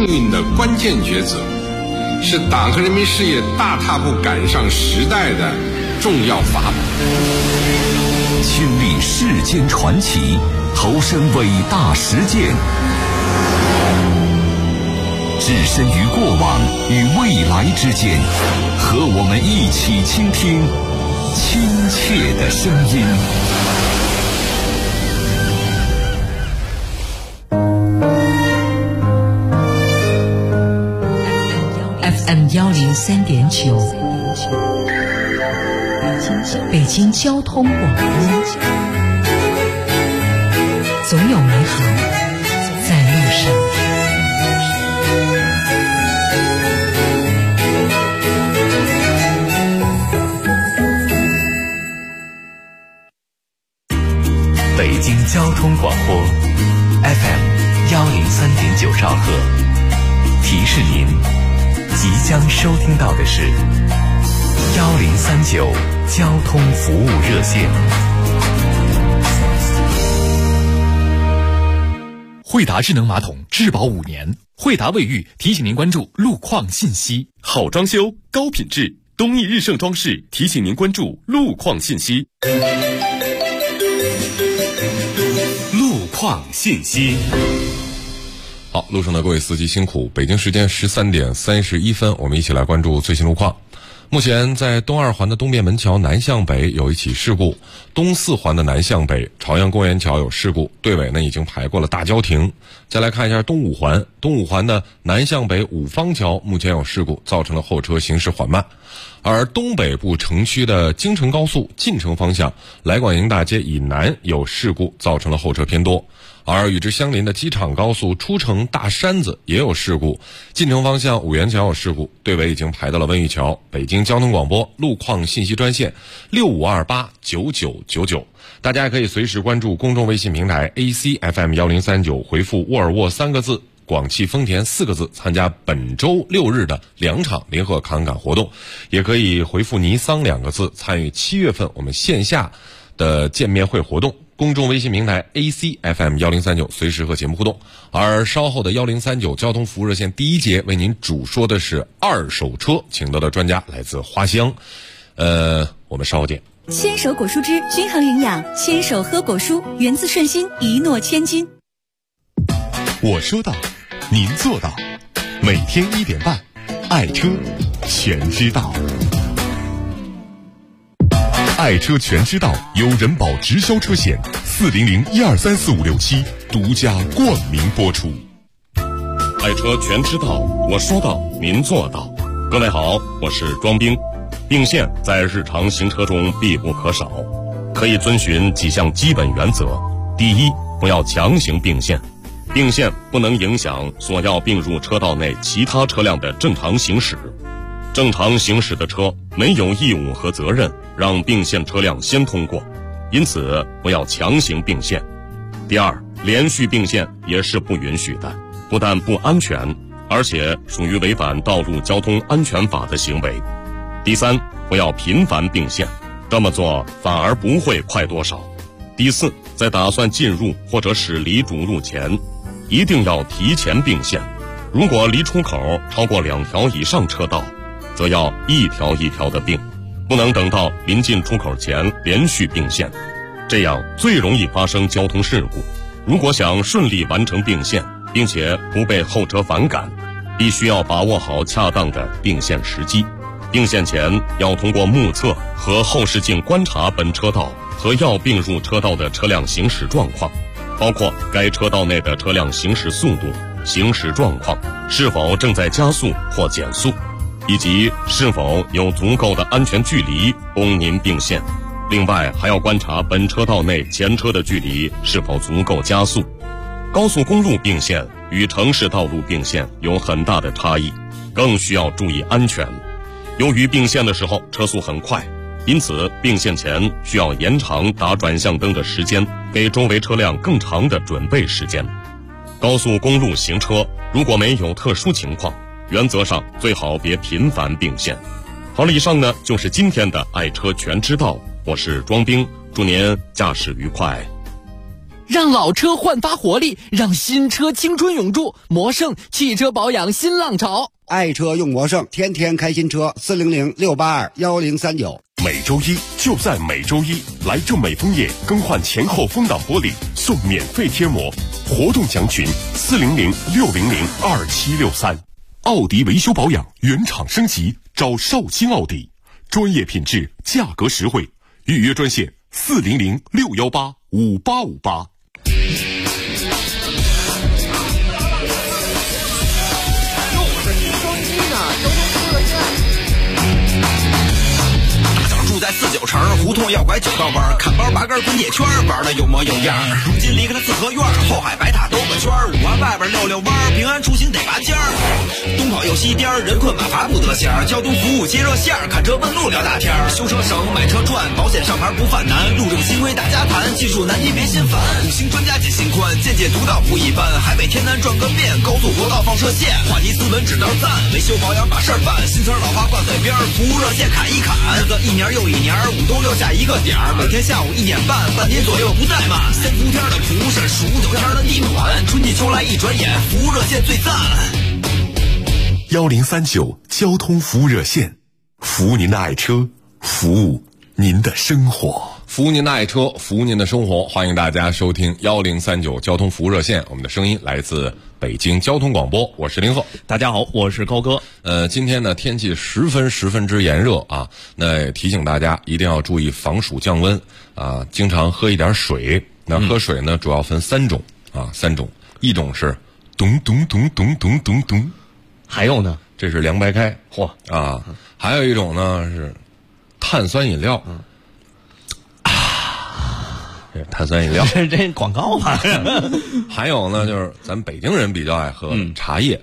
命运的关键抉择，是党和人民事业大踏步赶上时代的重要法宝。 亲历世间传奇，投身伟大实践，置身于过往与未来之间，和我们一起倾听亲切的声音。 FM 103.9，北京交通广播，总有美好在路上。 北京交通广播 FM 103.9兆赫，提示您即将收听到的是1039交通服务热线。 惠达智能马桶质保5年，惠达卫浴提醒您关注路况信息。好装修高品质，东益日盛装饰提醒您关注路况信息。路况信息。 好，路上的各位司机辛苦。北京时间13点31分，我们一起来关注最新路况。目前在东2环的东便门桥南向北有一起事故，东4环的南向北朝阳公园桥有事故，队尾呢已经排过了大交亭。再来看一下东5环的南向北五方桥目前有事故，造成了后车行驶缓慢。而东北部城区的京承高速进城方向来广营大街以南有事故，造成了后车偏多。而与之相邻的机场高速出城大山子也有事故，进城方向五元桥有事故，队尾已经排到了温榆桥。北京交通广播路况信息专线65289999，大家也可以随时关注公众微信平台 ACFM1039，回复沃尔沃3个字，广汽丰田4个字，参加本周6日的2场联合侃感活动，也可以回复尼桑2个字，参与7月份我们线下的见面会活动。公众微信平台 ACFM1039，随时和节目互动。而稍后的1039交通服务热线第一节为您主说的是二手车，请到的专家来自花乡。我们稍后见。 牵手果蔬汁均衡营养，牵手喝果蔬，源自顺心，一诺千金。 我说到，您做到。每天1点半，爱车全知道。爱车全知道由人保直销车险400123456独家冠名播出。 爱车全知道，我说到，您做到。各位好，我是庄兵。并线在日常行车中必不可少，可以遵循几项基本原则。第一，不要强行并线，并线不能影响所要并入车道内其他车辆的正常行驶。正常行驶的车没有义务和责任让并线车辆先通过，因此不要强行并线。第二，连续并线也是不允许的，不但不安全，而且属于违反道路交通安全法的行为。第三，不要频繁并线，这么做反而不会快多少。第四，在打算进入或者驶离主路前，一定要提前并线。如果离出口超过2条以上车道，则要一条一条的并，不能等到临近出口前连续并线，这样最容易发生交通事故。如果想顺利完成并线，并且不被后车反感，必须要把握好恰当的并线时机。并线前要通过目测和后视镜观察本车道和要并入车道的车辆行驶状况，包括该车道内的车辆行驶速度、行驶状况是否正在加速或减速，以及是否有足够的安全距离供您并线。另外还要观察本车道内前车的距离是否足够加速。高速公路并线与城市道路并线有很大的差异，更需要注意安全。由于并线的时候车速很快，因此并线前需要延长打转向灯的时间，给周围车辆更长的准备时间。高速公路行车如果没有特殊情况，原则上最好别频繁并线。好了，以上呢就是今天的爱车全知道，我是庄兵，祝您驾驶愉快。 让老车焕发活力，让新车青春永驻。魔胜汽车保养新浪潮， 爱车用魔胜，天天开新车。400-682-1039。 每周一就在每周一，来正美枫叶更换前后风挡玻璃送免费贴膜，活动详询400-600-2763。奥迪维修保养原厂升级，找绍兴奥迪，专业品质，价格实惠，预约专线400-618-5858。 在49城胡同要拐9道弯，看包拔根滚铁圈，玩的有模有样。如今离开了四合院，后海白塔兜个圈，5环外边溜弯，平安出行得拔尖儿。东跑又西颠，人困马乏不得闲。交通服务接热线，看车问路聊大天。修车省，买车赚，保险上牌不犯难。路政新规大家谈，技术难题别心烦。五星专家解心宽，见解独到不一般。海北天南转个遍，高速国道放射线，话题斯文指导赞，维修保养把事儿办。新词老话挂嘴边，服务热线砍一砍。日子一年又一年，5都6下一个点儿，每天下午1点半，半年左右不怠慢。3伏天的蒲扇，数9天的地暖，春季秋来一转眼，服务热线最赞。 1039交通服务热线，服务您的爱车，服务您的生活。 服务您的爱车，服务您的生活，欢迎大家收听1039交通服务热线，我们的声音来自北京交通广播，我是林鹤。 大家好，我是高哥。 今天呢天气十分之炎热啊，那提醒大家一定要注意防暑降温啊，经常喝一点水。那喝水呢主要分3种啊，3种，一种是咚咚咚咚咚咚咚， 还有呢， 这是凉白开， 嚯啊，还有一种呢是碳酸饮料。碳酸饮料， 这广告吧。 还有呢，就是咱北京人比较爱喝茶叶，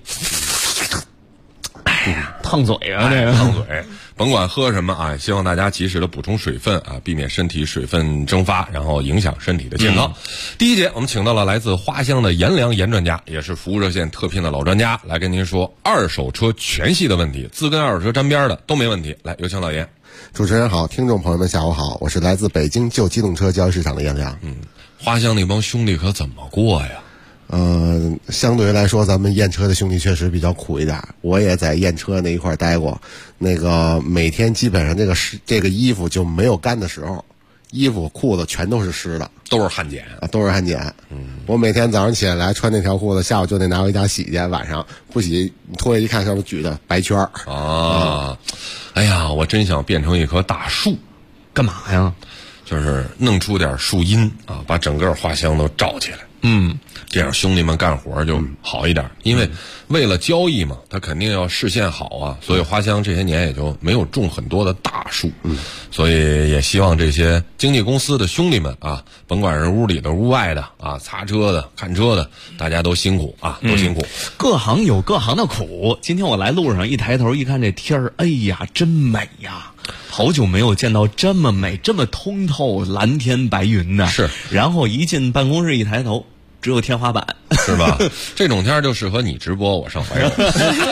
烫嘴啊，这个烫嘴。甭管喝什么啊，希望大家及时的补充水分啊，避免身体水分蒸发，然后影响身体的健康。第一节我们请到了来自花乡的颜良严专家，也是服务热线特聘的老专家，来跟您说二手车全系的问题，自跟二手车沾边的都没问题。来，有请老严。 主持人好，听众朋友们下午好，我是来自北京旧机动车交易市场的颜良。 花乡那帮兄弟可怎么过呀？ 相对于来说，咱们验车的兄弟确实比较苦一点。我也在验车那一块待过，那个每天基本上这个衣服就没有干的时候，衣服裤子全都是湿的， 都是汗碱啊，都是汗碱。我每天早上起来穿那条裤子，下午就得拿回家洗去，晚上不洗脱下一看上面举的白圈啊。哎呀，我真想变成一棵大树， 干嘛呀？ 就是弄出点树荫啊，把整个花乡都罩起来。这样兄弟们干活就好一点，因为了交易嘛，他肯定要视线好啊，所以花乡这些年也就没有种很多的大树。所以也希望这些经纪公司的兄弟们啊，甭管是屋里的屋外的啊，擦车的看车的，大家都辛苦啊，都辛苦。 各行有各行的苦。今天我来路上一抬头一看这天儿，哎呀，真美呀！好久没有见到这么美、这么通透、蓝天白云的。 是。 然后一进办公室一抬头，只有天花板， 是吧？这种天就适合你直播，我上怀柔。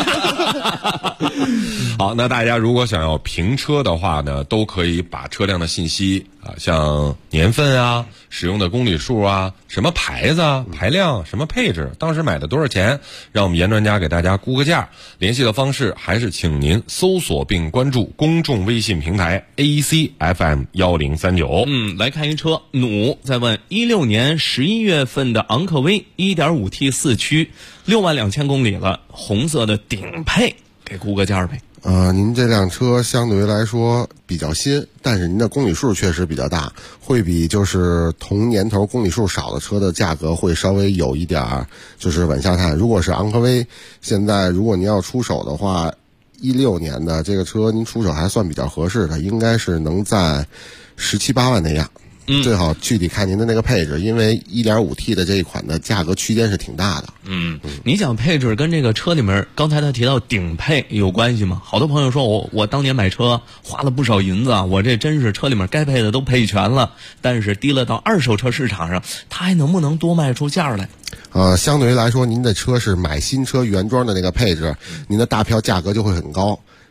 好，那大家如果想要评车的话呢，都可以把车辆的信息啊，像年份啊、使用的公里数啊、什么牌子啊、排量、什么配置、当时买的多少钱，让我们严专家给大家估个价。联系的方式还是请您搜索并关注公众微信平台 ACFM 1039。 来看一车，弩在问16年11月份的昂科威 1.5T 4驱，62000公里了，红色的顶配，给估个价呗。 您这辆车相对于来说比较新，但是您的公里数确实比较大，会比就是同年头公里数少的车的价格会稍微有一点就是往下探。如果是昂科威，现在如果您要出手的话，16年的这个车您出手还算比较合适的，应该是能在17、18万那样。最好具体看您的那个配置，因为 1.5T 的这一款的价格区间是挺大的。 你讲配置跟这个车里面刚才他提到顶配有关系吗？好多朋友说我当年买车花了不少银子啊，我这真是车里面该配的都配全了，但是提了到二手车市场上，他还能不能多卖出价来？ 相对于来说，您的车是买新车原装的那个配置，您的大票价格就会很高。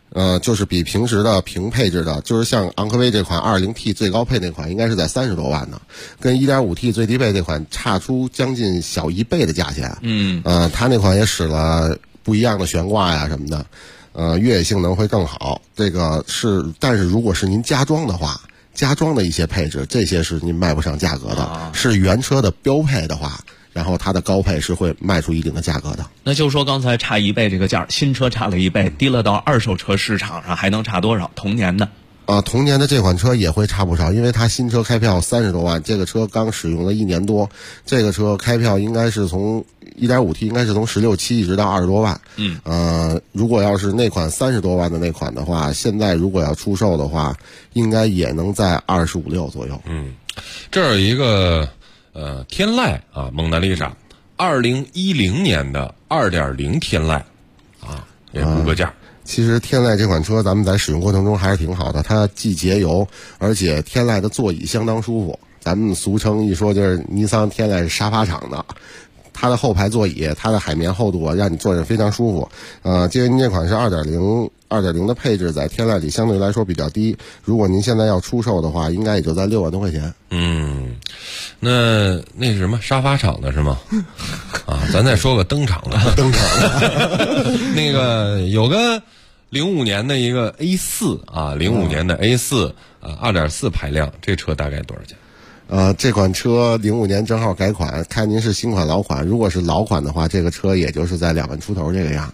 就是比平时的平配置的，就是像昂科威这款 2.0T 最高配那款应该是在30多万的，跟 1.5T 最低配这款差出将近小1倍的价钱。它那款也使了不一样的悬挂呀什么的，越野性能会更好。这个是，但是如果是您加装的话，加装的一些配置，这些是您卖不上价格的，是原车的标配的话，然后它的高配是会卖出一定的价格的。 那就说刚才差1倍这个价，新车差了1倍，低了到二手车市场上还能差多少？同年的同年的这款车也会差不少，因为它新车开票30多万，这个车刚使用了1年多，这个车开票应该是从 1.5T 应该是从16、17一直到20多万。如果要是那款30多万的那款的话，现在如果要出售的话，应该也能在25、26左右。 这儿有一个天籁啊，蒙娜丽莎，2010年的2.0天籁啊，也估个价。 其实天籁这款车咱们在使用过程中还是挺好的，它既节油，而且天籁的座椅相当舒服。咱们俗称一说就是尼桑天籁是沙发厂的，它的后排座椅，它的海绵厚度让你坐着非常舒服。因为您这款是2.0的配置，在天籁里相对来说比较低，如果您现在要出售的话，应该也就在6万多块钱。 那是什么沙发厂的是吗？咱再说个灯厂的，那个有个05年的一个 A4 啊，05年的 A4 2.4排量，这车大概多少钱？ 这款车05年正好改款，看您是新款老款。如果是老款的话，这个车也就是在2万出头这个样。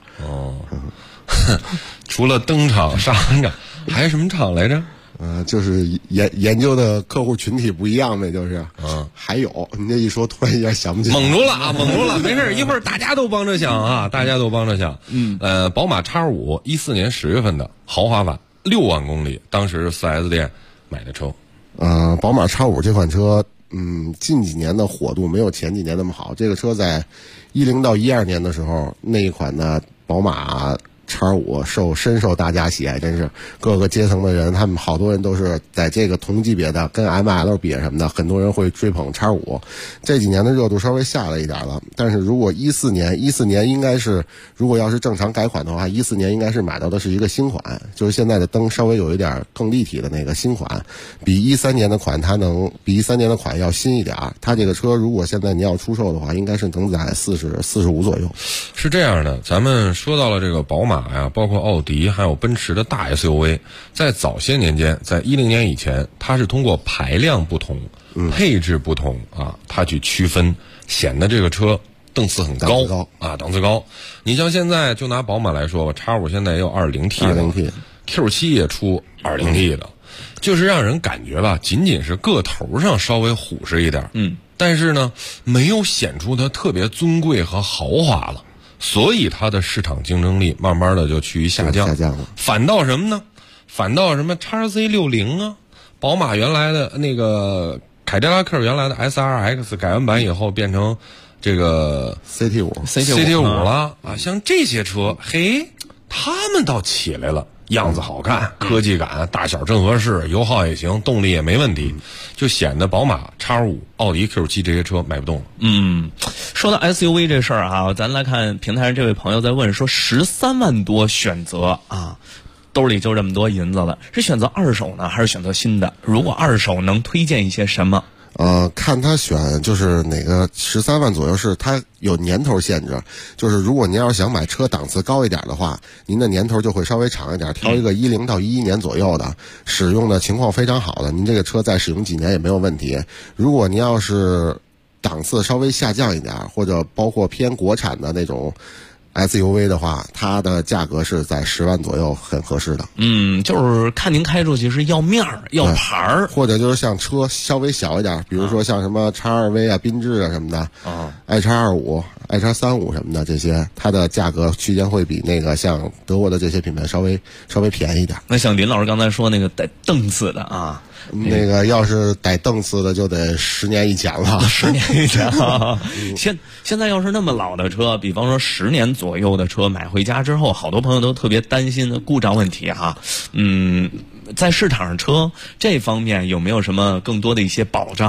除了灯厂、沙发厂，还有什么厂来着？ 就是研究的客户群体不一样呗，就是。还有你这一说，突然一下想不起来。 蒙住了，没事，一会儿大家都帮着想啊，大家都帮着想。宝马 X5 14年10月份的豪华版，6万公里，当时 4S 店买的车。 宝马 X5 这款车，近几年的火度没有前几年那么好。这个车在10到12年的时候，那一款的宝马X5 深受大家喜爱，真是各个阶层的人，他们好多人都是在这个同级别的，跟 ML 比什么的，很多人会追捧 X5。这几年的热度稍微下来一点了，但是如果14年应该是，如果要是正常改款的话，14年应该是买到的是一个新款，就是现在的灯稍微有一点更立体的那个新款，比13年的款要新一点。它这个车如果现在你要出售的话，应该是能在45左右。 是这样的，咱们说到了这个宝马呀，包括奥迪还有奔驰的大 SUV， 在早些年间，在10年以前，它是通过排量不同、配置不同啊，它去区分，显得这个车档次很高啊，档次高。你像现在就拿宝马来说吧，X5现在也有 2.0T ，Q7 也出 2.0T 的，就是让人感觉吧，仅仅是个头上稍微虎实一点，但是呢，没有显出它特别尊贵和豪华了。所以它的市场竞争力慢慢的就趋于下降了。反倒什么呢？反倒什么 XC60 啊，宝马原来的那个凯迪拉克原来的 SRX 改完版以后变成这个 CT5 了啊，像这些车，他们倒起来了。样子好看，科技感，大小正合适，油耗也行，动力也没问题，就显得宝马 X5、奥迪 Q7 这些车卖不动。 说到 SUV 这事儿啊，咱来看平台上这位朋友在问说，13万多选择啊，兜里就这么多银子了，是选择二手呢，还是选择新的？如果二手，能推荐一些什么？ 看他选就是哪个13万左右，是他有年头限制，就是如果您要是想买车档次高一点的话，您的年头就会稍微长一点，挑一个10到11年左右的，使用的情况非常好的，您这个车再使用几年也没有问题。如果您要是档次稍微下降一点，或者包括偏国产的那种SUV 的话，它的价格是在10万左右，很合适的。 就是看您开出去是要面儿、要牌儿， 或者就是像车稍微小一点，比如说像什么 X2V 啊、缤智啊什么的，iX25、iX35什么的，这些它的价格区间会比那个像德国的这些品牌稍微便宜一点。 那像林老师刚才说那个带档次的啊， 那个要是带档次的就得10年以前了 ，10年以前了。现在要是那么老的车，比方说10年左右的车买回家之后，好多朋友都特别担心的故障问题哈。在市场上车这方面有没有什么更多的一些保障？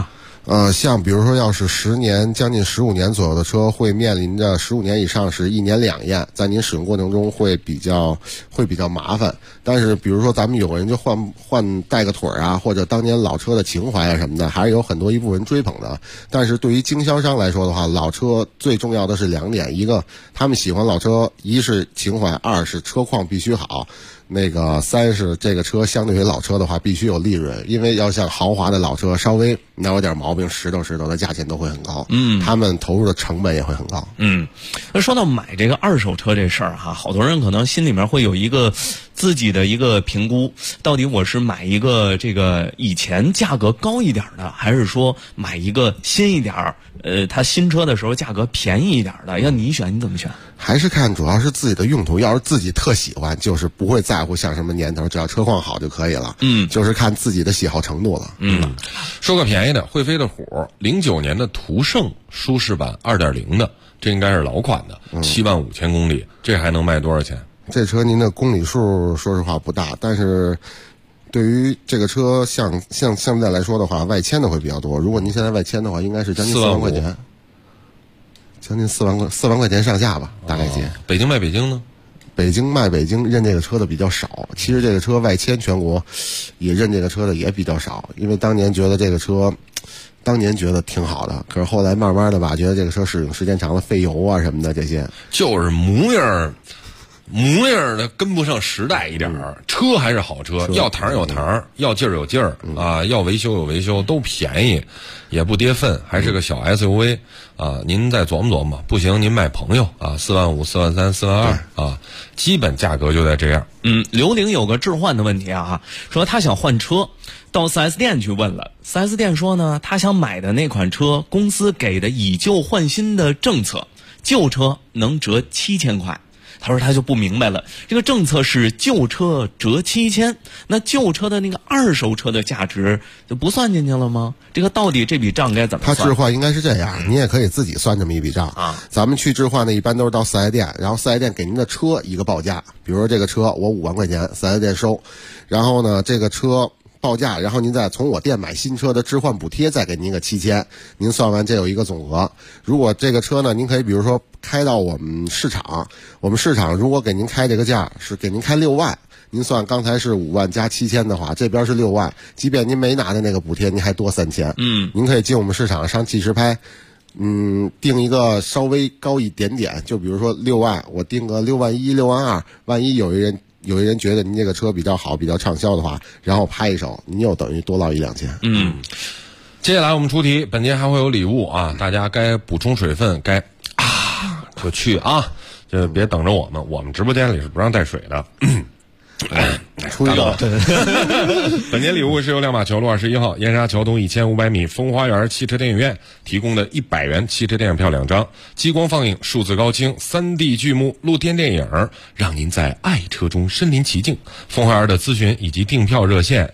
像比如说要是10年将近15年左右的车，会面临着15年以上是1年2验，在您使用过程中会比较麻烦。但是比如说咱们有人就换带个腿啊，或者当年老车的情怀啊什么的，还是有很多一部分人追捧的。但是对于经销商来说的话，老车最重要的是2点，一个他们喜欢老车，一是情怀，二是车况必须好。3是这个车相对于老车的话必须有利润，因为要像豪华的老车稍微哪有点毛病，石头的价钱都会很高，他们投入的成本也会很高。 那说到买这个二手车这事儿哈，好多人可能心里面会有一个自己的一个评估，到底我是买一个这个以前价格高一点的，还是说买一个新一点它新车的时候价格便宜一点的？要你选，你怎么选？ 还是看主要是自己的用途，要是自己特喜欢，就是不会在乎像什么年头，只要车况好就可以了。就是看自己的喜好程度了。 说个便宜的，会飞的虎09年的途胜舒适版 2.0 的，这应该是老款的，75000公里，这还能卖多少钱？ 这车您的公里数说实话不大，但是对于这个车像现在来说的话，外迁的会比较多。如果您现在外迁的话，应该是将近4万块钱，将近4万块钱上下吧，大概接。 北京卖北京呢？ 北京卖北京认这个车的比较少，其实这个车外迁全国也认这个车的也比较少，因为当年觉得这个车挺好的，可是后来慢慢的吧，觉得这个车使用时间长了，费油啊什么的，这些就是模样的跟不上时代一点儿。车还是好车，要糖有糖，要劲儿有劲儿啊，要维修有维修，都便宜，也不跌份，还是个小 SUV 啊。您再琢磨琢磨，不行您卖朋友啊，4万5、4万3、4万2啊，基本价格就在这样。 刘玲有个置换的问题啊，说他想换车，到 4S 店去问了，4S 店说呢，他想买的那款车公司给的以旧换新的政策，旧车能折7000块。他说他就不明白了，这个政策是旧车折7000，那旧车的那个二手车的价值就不算进去了吗？这个到底这笔账该怎么算？ 他置换应该是这样，您也可以自己算这么一笔账啊。咱们去置换的一般都是到4S店，然后4S店给您的车一个报价，比如说这个车我5万块钱，4S店收，然后呢这个车报价，然后您再从我店买新车的置换补贴再给您个7000，您算完这有一个总额。如果这个车呢，您可以比如说开到我们市场如果给您开这个价是给您开6万，您算刚才是5万加7000的话，这边是6万，即便您没拿的那个补贴，您还多3000。您可以进我们市场上汽时拍，定一个稍微高一点点，就比如说6万，我定个6万1、6万2，万一有一人觉得您这个车比较好，比较畅销的话，然后拍一手，您又等于多捞1、2000。 接下来我们出题，本节还会有礼物啊，大家该补充水分，该就去啊，就别等着我们直播间里是不让带水的。 出一个本年礼物是由亮马桥路21号燕莎桥东1500米风花园汽车电影院提供的100元汽车电影票2张，激光放映、数字高清、3D 剧目、露天电影，让您在爱车中身临其境。风花园的咨询以及订票热线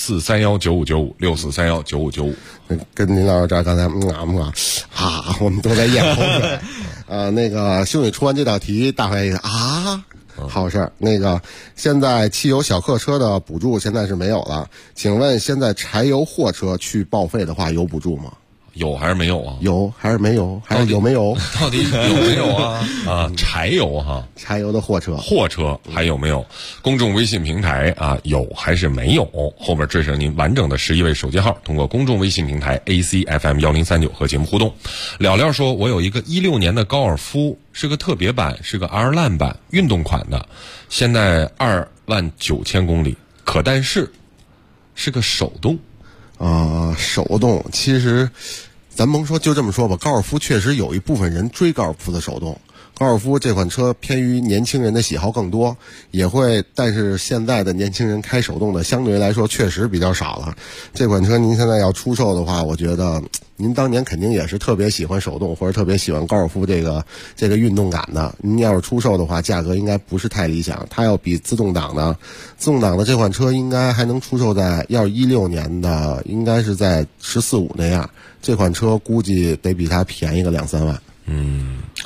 6431959564319595。 跟您老师这儿刚才我们都在咽口水。兄弟出完这道题，大伙儿好事儿。现在汽油小客车的补助现在是没有了，请问现在柴油货车去报废的话有补助吗？ 有还是没有啊？ 有还是没有？还是有没有？ 到底有没有啊？柴油柴油的货车还有没有？公众微信平台有还是没有？后边缀上您完整的11位手机号，通过公众微信平台 ACFM1039和节目互动。了了说，我有一个16年的高尔夫，是个特别版，是个 R 烂版，运动款的，现在29000公里，可但是是个手动。 手动其实咱甭说，就这么说吧，高尔夫确实有一部分人追高尔夫的手动。高尔夫这款车偏于年轻人的喜好更多，但是现在的年轻人开手动的相对来说确实比较少了。这款车您现在要出售的话，我觉得您当年肯定也是特别喜欢手动或者特别喜欢高尔夫这个运动感的。您要是出售的话，价格应该不是太理想，它要比自动挡的这款车应该还能出售在，要是16年的应该是在14、15那样，这款车估计得比它便宜个2、3万。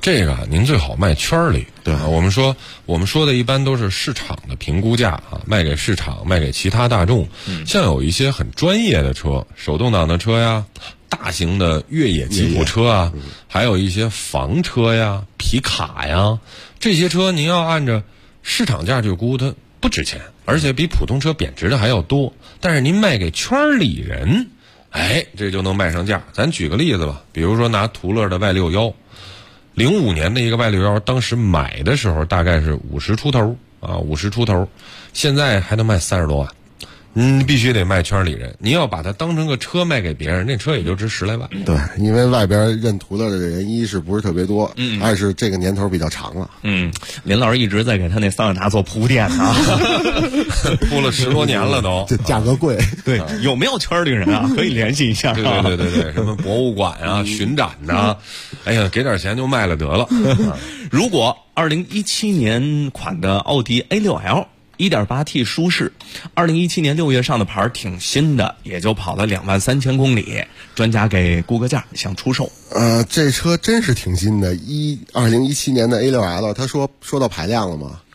这个您最好卖圈里。对啊，我们说的一般都是市场的评估价啊，卖给市场，卖给其他大众。像有一些很专业的车，手动挡的车呀，大型的越野吉普车啊，还有一些房车呀、皮卡呀，这些车您要按照市场价去估，它不值钱，而且比普通车贬值的还要多。但是您卖给圈里人，这就能卖上价。咱举个例子吧，比如说拿途乐的Y61，05年的一个Y61，当时买的时候大概是50出头，现在还能卖30多万。必须得卖圈里人，你要把它当成个车卖给别人，那车也就值10来万。 对，因为外边认途乐的人一是不是特别多，二是这个年头比较长了。 林老师一直在给他那桑塔纳做铺垫啊， 铺了10多年了都， 这价格贵。 对，有没有圈里人啊？可以联系一下。 对，什么博物馆啊、巡展呐，给点钱就卖了得了。 如果2017年款的奥迪 A6L。1.8T 舒适，2017年6月上的牌，挺新的，也就跑了23000公里。专家给估个价，想出售。 这车真是挺新的，2017年的 A6L， 他说到排量了吗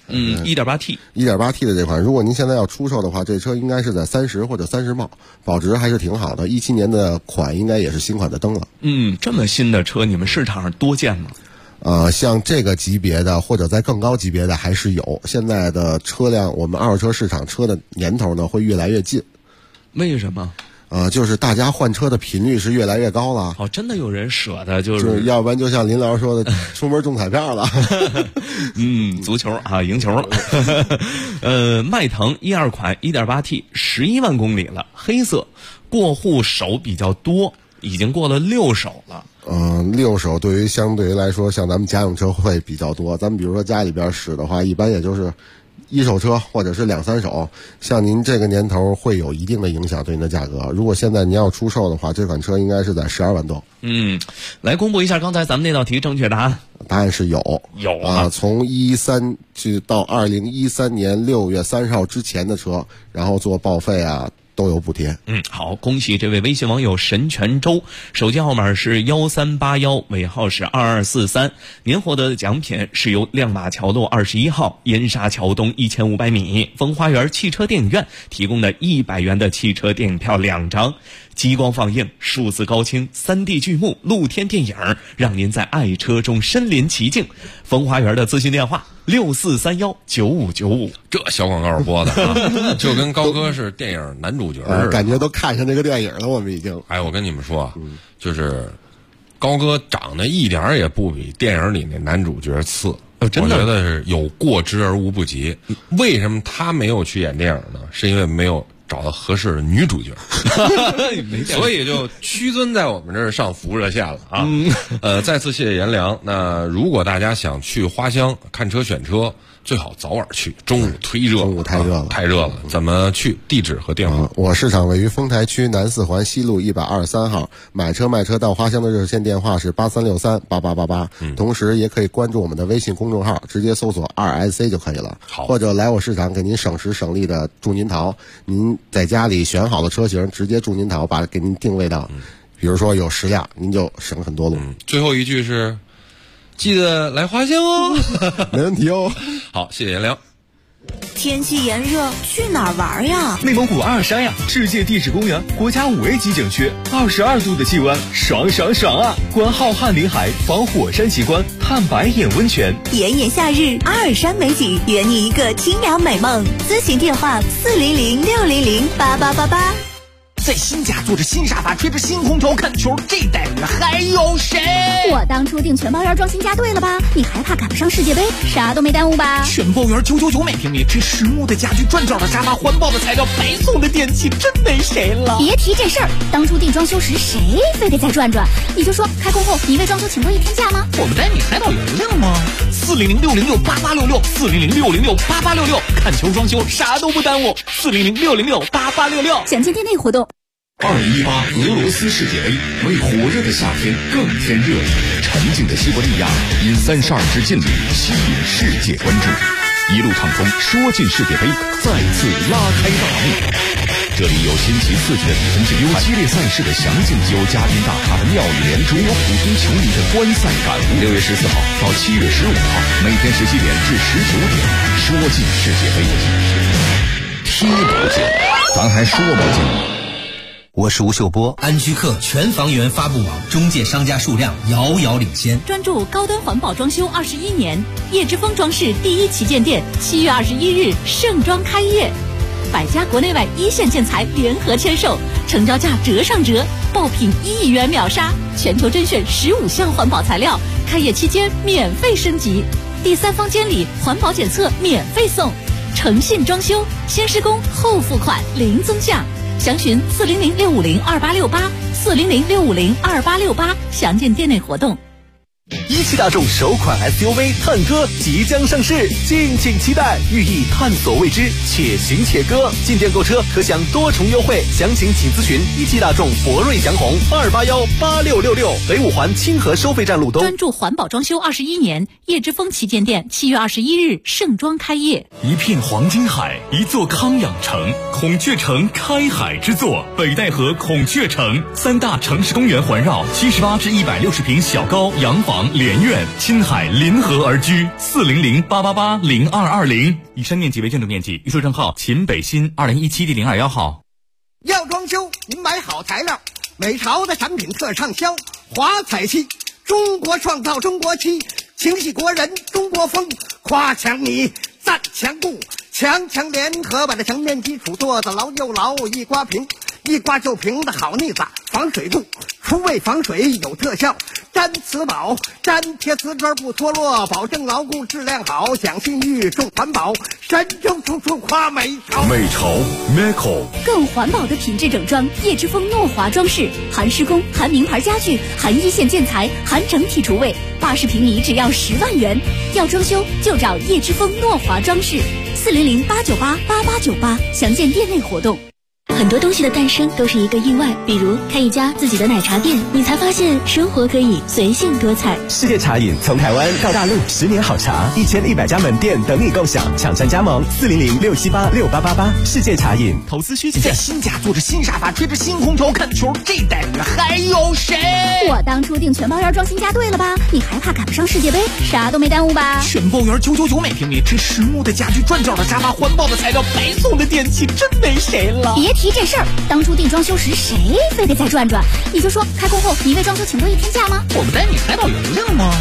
？1.8T 的这款，如果您现在要出售的话，这车应该是在30或者30冒，保值还是挺好的。17年的款应该也是新款的灯了。 这么新的车，你们市场上多见吗？ 像这个级别的或者在更高级别的还是有。现在的车辆，我们二手车市场车的年头呢会越来越近。 为什么？ 就是大家换车的频率是越来越高了。 真的有人舍得就是要不然就像林老师说的，出门中彩票了。 足球啊，赢球了。迈腾12款 1.8T 11万公里了，黑色，过户手比较多，已经过了6手了。 6手相对于来说，像咱们家用车会比较多。咱们比如说家里边使的话，一般也就是1手车或者是2、3手。像您这个年头会有一定的影响对您的价格。如果现在您要出售的话，这款车应该是在12万多。 来公布一下刚才咱们那道题正确答案。 答案是有从13到2013年6月30号之前的车，然后做报废啊，都有补贴。 好，恭喜这位微信网友神泉州，手机号码是1381，尾号是2243。您获得的奖品是由亮马桥路21号燕沙桥东1500米风花园汽车电影院提供的100元的汽车电影票2张，激光放映、数字高清、3D 剧目、露天电影，让您在爱车中身临其境。风花园的咨询电话64319595。 这小广告播的啊，就跟高哥是电影男主角似的， 感觉都看上这个电影了。我们已经， 我跟你们说啊，就是高哥长得一点也不比电影里那男主角次。 真的， 我觉得是有过之而无不及。为什么他没有去演电影呢？是因为没有找到合适的女主角，所以就屈尊在我们这儿上辐热线了啊。再次谢谢颜良。那如果大家想去花乡看车选车，最好早晚去，中午忒热了， 中午太热了， 太热了。怎么去？地址和电话。 我市场位于丰台区南4环西路123号，买车卖车到花乡的热线电话是83638888，同时也可以关注我们的微信公众号，直接搜索2SC 就可以了。 好， 或者来我市场给您省时省力的祝您淘，您在家里选好的车型，直接祝您淘，给您定位到，比如说有10辆，您就省很多路。 最后一句是记得来花乡哦。 没问题哦。 好，谢谢颜良。 天气炎热，去哪儿玩呀？ 内蒙古阿尔山呀，世界地质公园，国家5A级景区，22度的气温，爽爽爽啊！观浩瀚林海，访火山奇观，探白眼温泉。 炎炎夏日，阿尔山美景，圆你一个清凉美梦。咨询电话400-600-8888。 在新家坐着新沙发，吹着新空调看球，这待遇还有谁？ 我当初订全包园装新家对了吧？你还怕赶不上世界杯？啥都没耽误吧？ 全包园999每平米，这实木的家具、转角的沙发、环保的材料、白送的电器，真没谁了。 别提这事儿，当初订装修时谁非得再转转？你就说开工后你为装修请过1天假吗？ 我们带你海岛游了吗？400-606-8866，400-606-8866，看球装修啥都不耽误。400-606-8866， 详见店内活动。 2018俄罗斯世界杯为火热的夏天更添热情，沉静的西伯利亚因32支劲旅吸引世界关注，一路畅通说进世界杯，再次拉开大幕。 这里有星期4季的比分精彩，有激烈赛事的详尽，有嘉宾大咖的妙语连珠，有普通球迷的观赛感悟。6月14号到7月15号，每天17点至19点，说尽世界杯，踢不尽，咱还说不尽。 我是吴秀波。安居客全房源发布网中介商家数量遥遥领先， 专注高端环保装修21年，叶之峰装饰第1旗舰店7月21日盛装开业，100家国内外一线建材联合签售，成交价折上折，爆品1亿元秒杀，全球甄选15项环保材料，开业期间免费升级，第3方监理环保检测免费送，诚信装修，先施工后付款零增价。详询400-650-2868，400-650-2868，详见店内活动。 一汽大众首款 SUV 探歌即将上市，敬请期待，寓意探索未知，且行且歌。进店购车可享多重优惠，详情请咨询一汽大众博瑞祥宏2818666，北五环清河收费站路东。 专注环保装修21年，叶之峰旗舰店7月21日盛装开业。 一片黄金海，一座康养城，孔雀城开海之作，北戴河孔雀城，3大城市公园环绕，78至160平小高洋房连院，亲海临河而居，400-888-0220。以上面积为建筑面积，预售证号秦北新2017第021号。 要装修，您买好材料，美潮的产品特畅销，华彩漆，中国创造中国漆，情系国人中国风，夸强你赞强固，强联合把这墙面基础做得牢又牢，一刮平，一刮就平的好腻子，防水度，除味防水有特效，粘瓷宝，粘贴瓷砖不脱落，保证牢固质量好，讲信誉重环保，神州处处夸美潮。 美潮 Meco 更环保的品质整装，叶之峰诺华装饰，含施工，含名牌家具，含一线建材，含整体厨卫，80平米只要10万元。要装修就找叶之峰诺华装饰，400-898-8898，详见店内活动。很多东西的诞生都是一个意外，比如开一家自己的奶茶店，你才发现生活可以随性多彩。 世界茶饮从台湾到大陆，10年好茶，1100家门店等你共享，抢占加盟400-678-6888。世界茶饮。 投资需求在新家坐着新沙发，吹着新空调看球，这待遇还有谁？ 我当初订全包园装新家对了吧？你还怕赶不上世界杯？啥都没耽误吧？ 全包园999每平米，这实木的家具，转角的沙发，环保的材料，白送的电器，真没谁了。 别提这事儿，当初订装修时谁非得再转转？你就说开工后你为装修请多1天假吗？ 我们带你海岛邮令吗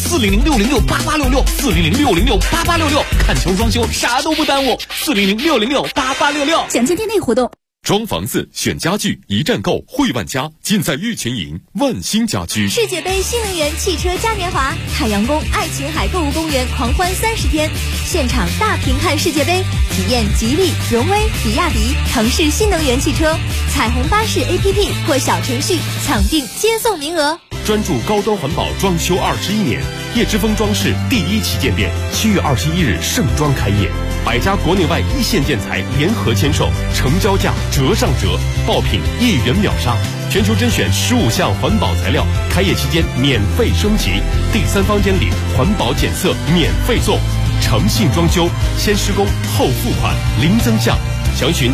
？400-606-8866，400-606-8866，看球装修啥都不耽误，400-606-8866， 详见店内活动。 装房子选家具，一站购汇万家，尽在玉泉营万兴家居。 世界杯新能源汽车嘉年华，海洋宫爱琴海购物公园狂欢30天，现场大屏看世界杯，体验吉利、荣威、比亚迪城市新能源汽车，彩虹巴士 APP 或小程序抢订接送名额。 专注高端环保装修21年，叶之峰装饰第1旗舰店7月21日盛装开业，100家国内外一线建材联合签售，成交价折上折，爆品1亿元秒杀，全球甄选15项环保材料，开业期间免费升级，第3方监理环保检测免费送，诚信装修，先施工后付款零增价，详询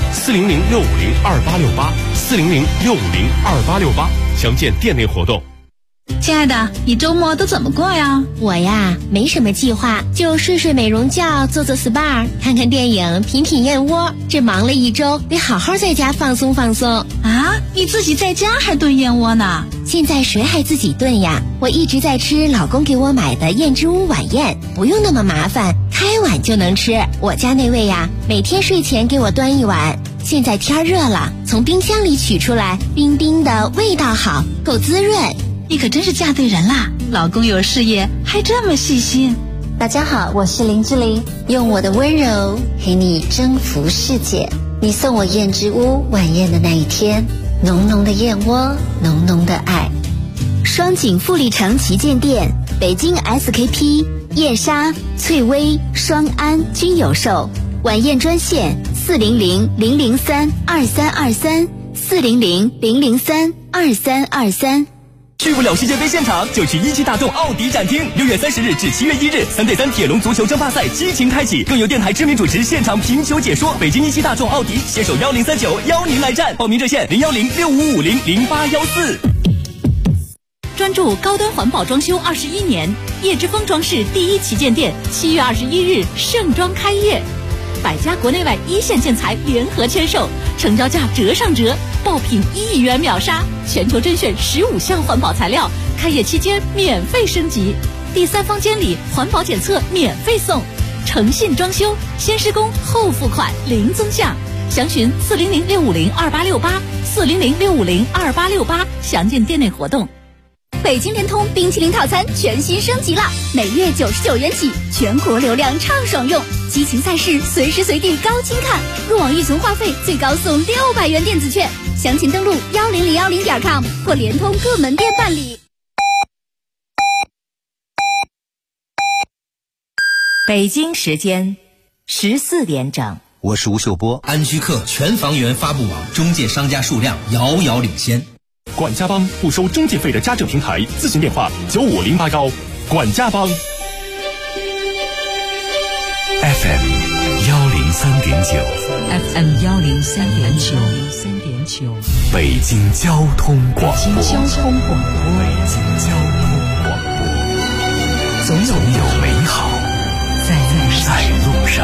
400-650-2868，400-650-2868，详见店内活动。 亲爱的，你周末都怎么过呀？ 我呀，没什么计划，就睡睡美容觉，做做 SPA， 看看电影，品品燕窝。这忙了一周，得好好在家放松放松。 啊，你自己在家还炖燕窝呢？ 现在谁还自己炖呀？我一直在吃老公给我买的燕之屋晚宴，不用那么麻烦，开碗就能吃。我家那位呀，每天睡前给我端一碗。现在天热了，从冰箱里取出来，冰冰的，味道好，够滋润。 你可真是嫁对人啦！老公有事业，还这么细心。 大家好，我是林志玲，用我的温柔陪你征服世界。你送我燕之屋晚宴的那一天，浓浓的燕窝，浓浓的爱。 双井富力城旗舰店，北京 SKP、燕莎、翠微、双安均有售。晚宴专线400-003-2323，400-003-2323。 去不了世界杯现场，就去17大众奥迪展厅。6月30日至7月1日，3对3铁笼足球争霸赛激情开启，更有电台知名主持现场评球解说。北京17大众奥迪携手1039邀您来战，报名热线01065500814。 专注高端环保装修21年，叶之峰装饰第1旗舰店7月21日盛装开业，百家国内外一线建材联合签售，成交价折上折，爆品1亿元秒杀，全球甄选15项环保材料，开业期间免费升级，第3方监理环保检测免费送，诚信装修，先施工后付款零增项，详询400-650-2868，400-650-2868，详见店内活动。 北京联通冰淇淋套餐全新升级了，每月99元起，全国流量畅爽用，激情赛事随时随地高清看，入网预存话费最高送600元电子券，详情登录10010.com 或联通各门店办理。 北京时间14点整， 我是吴秀波。安居客全房源发布网中介商家数量遥遥领先。 管家帮不收中介费的家政平台，咨询电话95081。管家帮 FM 103.9 北京交通广播，总有美好在路上。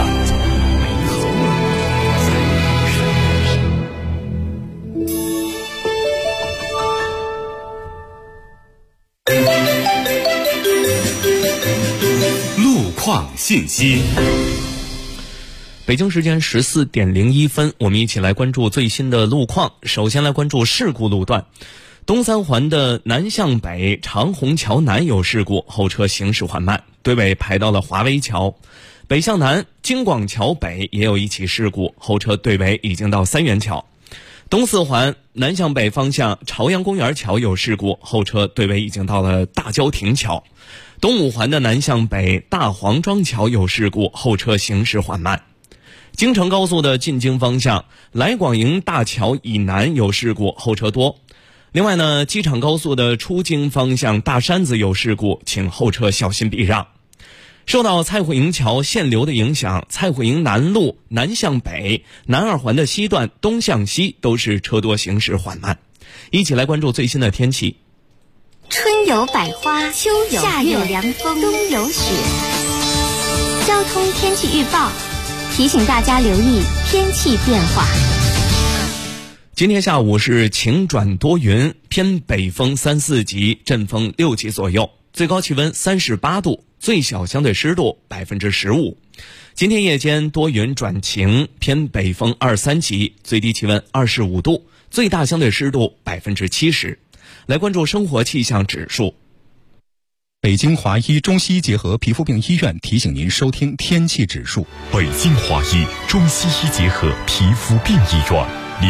路况信息。 北京时间14点01分，我们一起来关注最新的路况。首先来关注事故路段，东三环的南向北长虹桥南有事故，后车行驶缓慢，队尾排到了华威桥。北向南京广桥北也有一起事故，后车队尾已经到三元桥。东四环南向北方向朝阳公园桥有事故，后车队尾已经到了大郊亭桥。东五环的南向北大黄庄桥有事故，后车行驶缓慢。京承高速的进京方向来广营大桥以南有事故，后车多。另外呢，机场高速的出京方向大山子有事故，请后车小心避让。受到蔡慧营桥限流的影响，蔡慧营南路南向北南二环的西段东向西都是车多行驶缓慢。一起来关注最新的天气。 春有百花，秋有夏有凉风，冬有雪。交通天气预报提醒大家留意天气变化。 今天下午是晴转多云，偏北风3、4级，阵风6级左右，最高气温38度，最小相对湿度15%。今天夜间多云转晴，偏北风2、3级，最低气温25度，最大相对湿度70%。来关注生活气象指数。 北京华医中西医结合皮肤病医院提醒您收听天气指数。 北京华医中西医结合皮肤病医院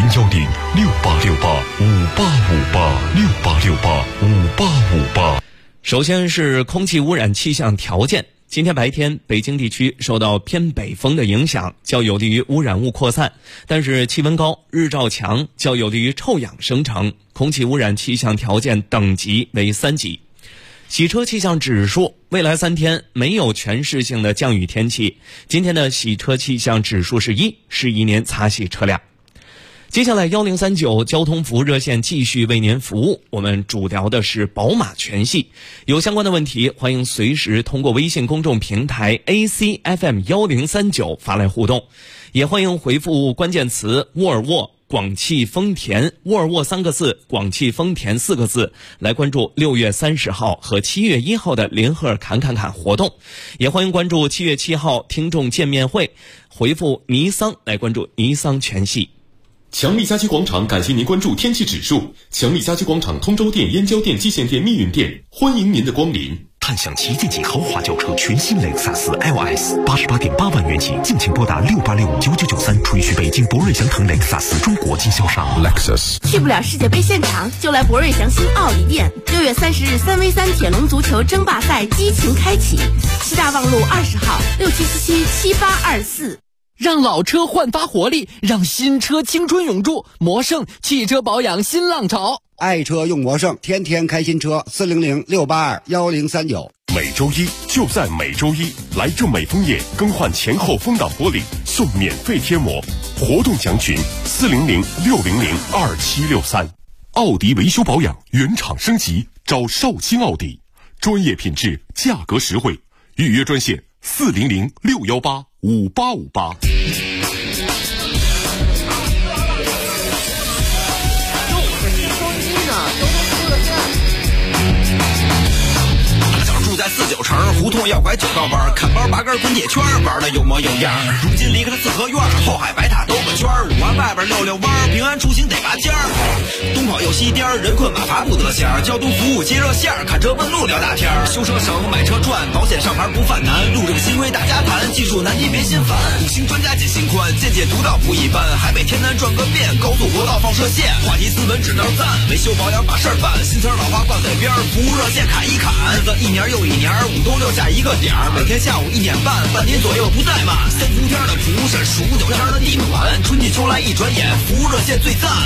，0106868585858，668685858。 首先是空气污染气象条件。今天白天，北京地区受到偏北风的影响，较有利于污染物扩散，但是气温高，日照强，较有利于臭氧生成，空气污染气象条件等级为3级。洗车气象指数，未来3天没有全市性的降雨天气，今天的洗车气象指数是1，适宜您擦洗车辆。接下来1039交通服务热线继续为您服务，我们主聊的是宝马全系，有相关的问题欢迎随时通过微信公众平台 ACFM1039 发来互动，也欢迎回复关键词沃尔沃广汽丰田，沃尔沃3个字，广汽丰田4个字，来关注6月30号和7月1号的联合侃活动，也欢迎关注7月7号听众见面会，回复尼桑来关注尼桑全系。 强力家居广场感谢您关注天气指数。强力家居广场通州店、燕郊店、蓟县店、密云店，欢迎您的光临。 探享旗舰级豪华轿车全新雷克萨斯 LS，88.8万元起，敬请拨打68659993，垂询北京博瑞祥腾雷克萨斯中国经销商 Lexus。 去不了世界杯现场，就来博瑞祥新奥迪店。6月30日3v3铁笼足球争霸赛激情开启，西大望路20号，67777824。 让老车焕发活力，让新车青春永驻。魔胜汽车保养新浪潮， 爱车用魔胜，天天开新车。400-682-1039。 每周一就在每周一，来正美枫叶更换前后风挡玻璃送免费贴膜，活动详询400-600-2763。奥迪维修保养原厂升级，找绍兴奥迪，专业品质，价格实惠，预约专线400-618-5858。 在49城胡同要拐9道弯，看包拔根滚铁圈，玩的有模有样。如今离开了四合院，后海白塔兜个圈，5环外边溜弯，平安出行得拔尖儿。东跑又西颠，人困马乏不得闲，交通服务接热线，看车问路聊大天，修车省买车赚，保险上牌不犯难，路这个新规大家谈，技术难题别心烦，五星专家解心宽，见解独到不一般，海北天南转个遍，高速国道放射线，话题斯文只能赞，维修保养把事儿办，新词老话挂嘴边，服务热线砍一砍，日子一年又一年，5东6下一个点儿，每天下午1点半，半点左右不怠慢。3伏天的蒲是数9天的地暖，春季秋来一转眼，服务热线最赞。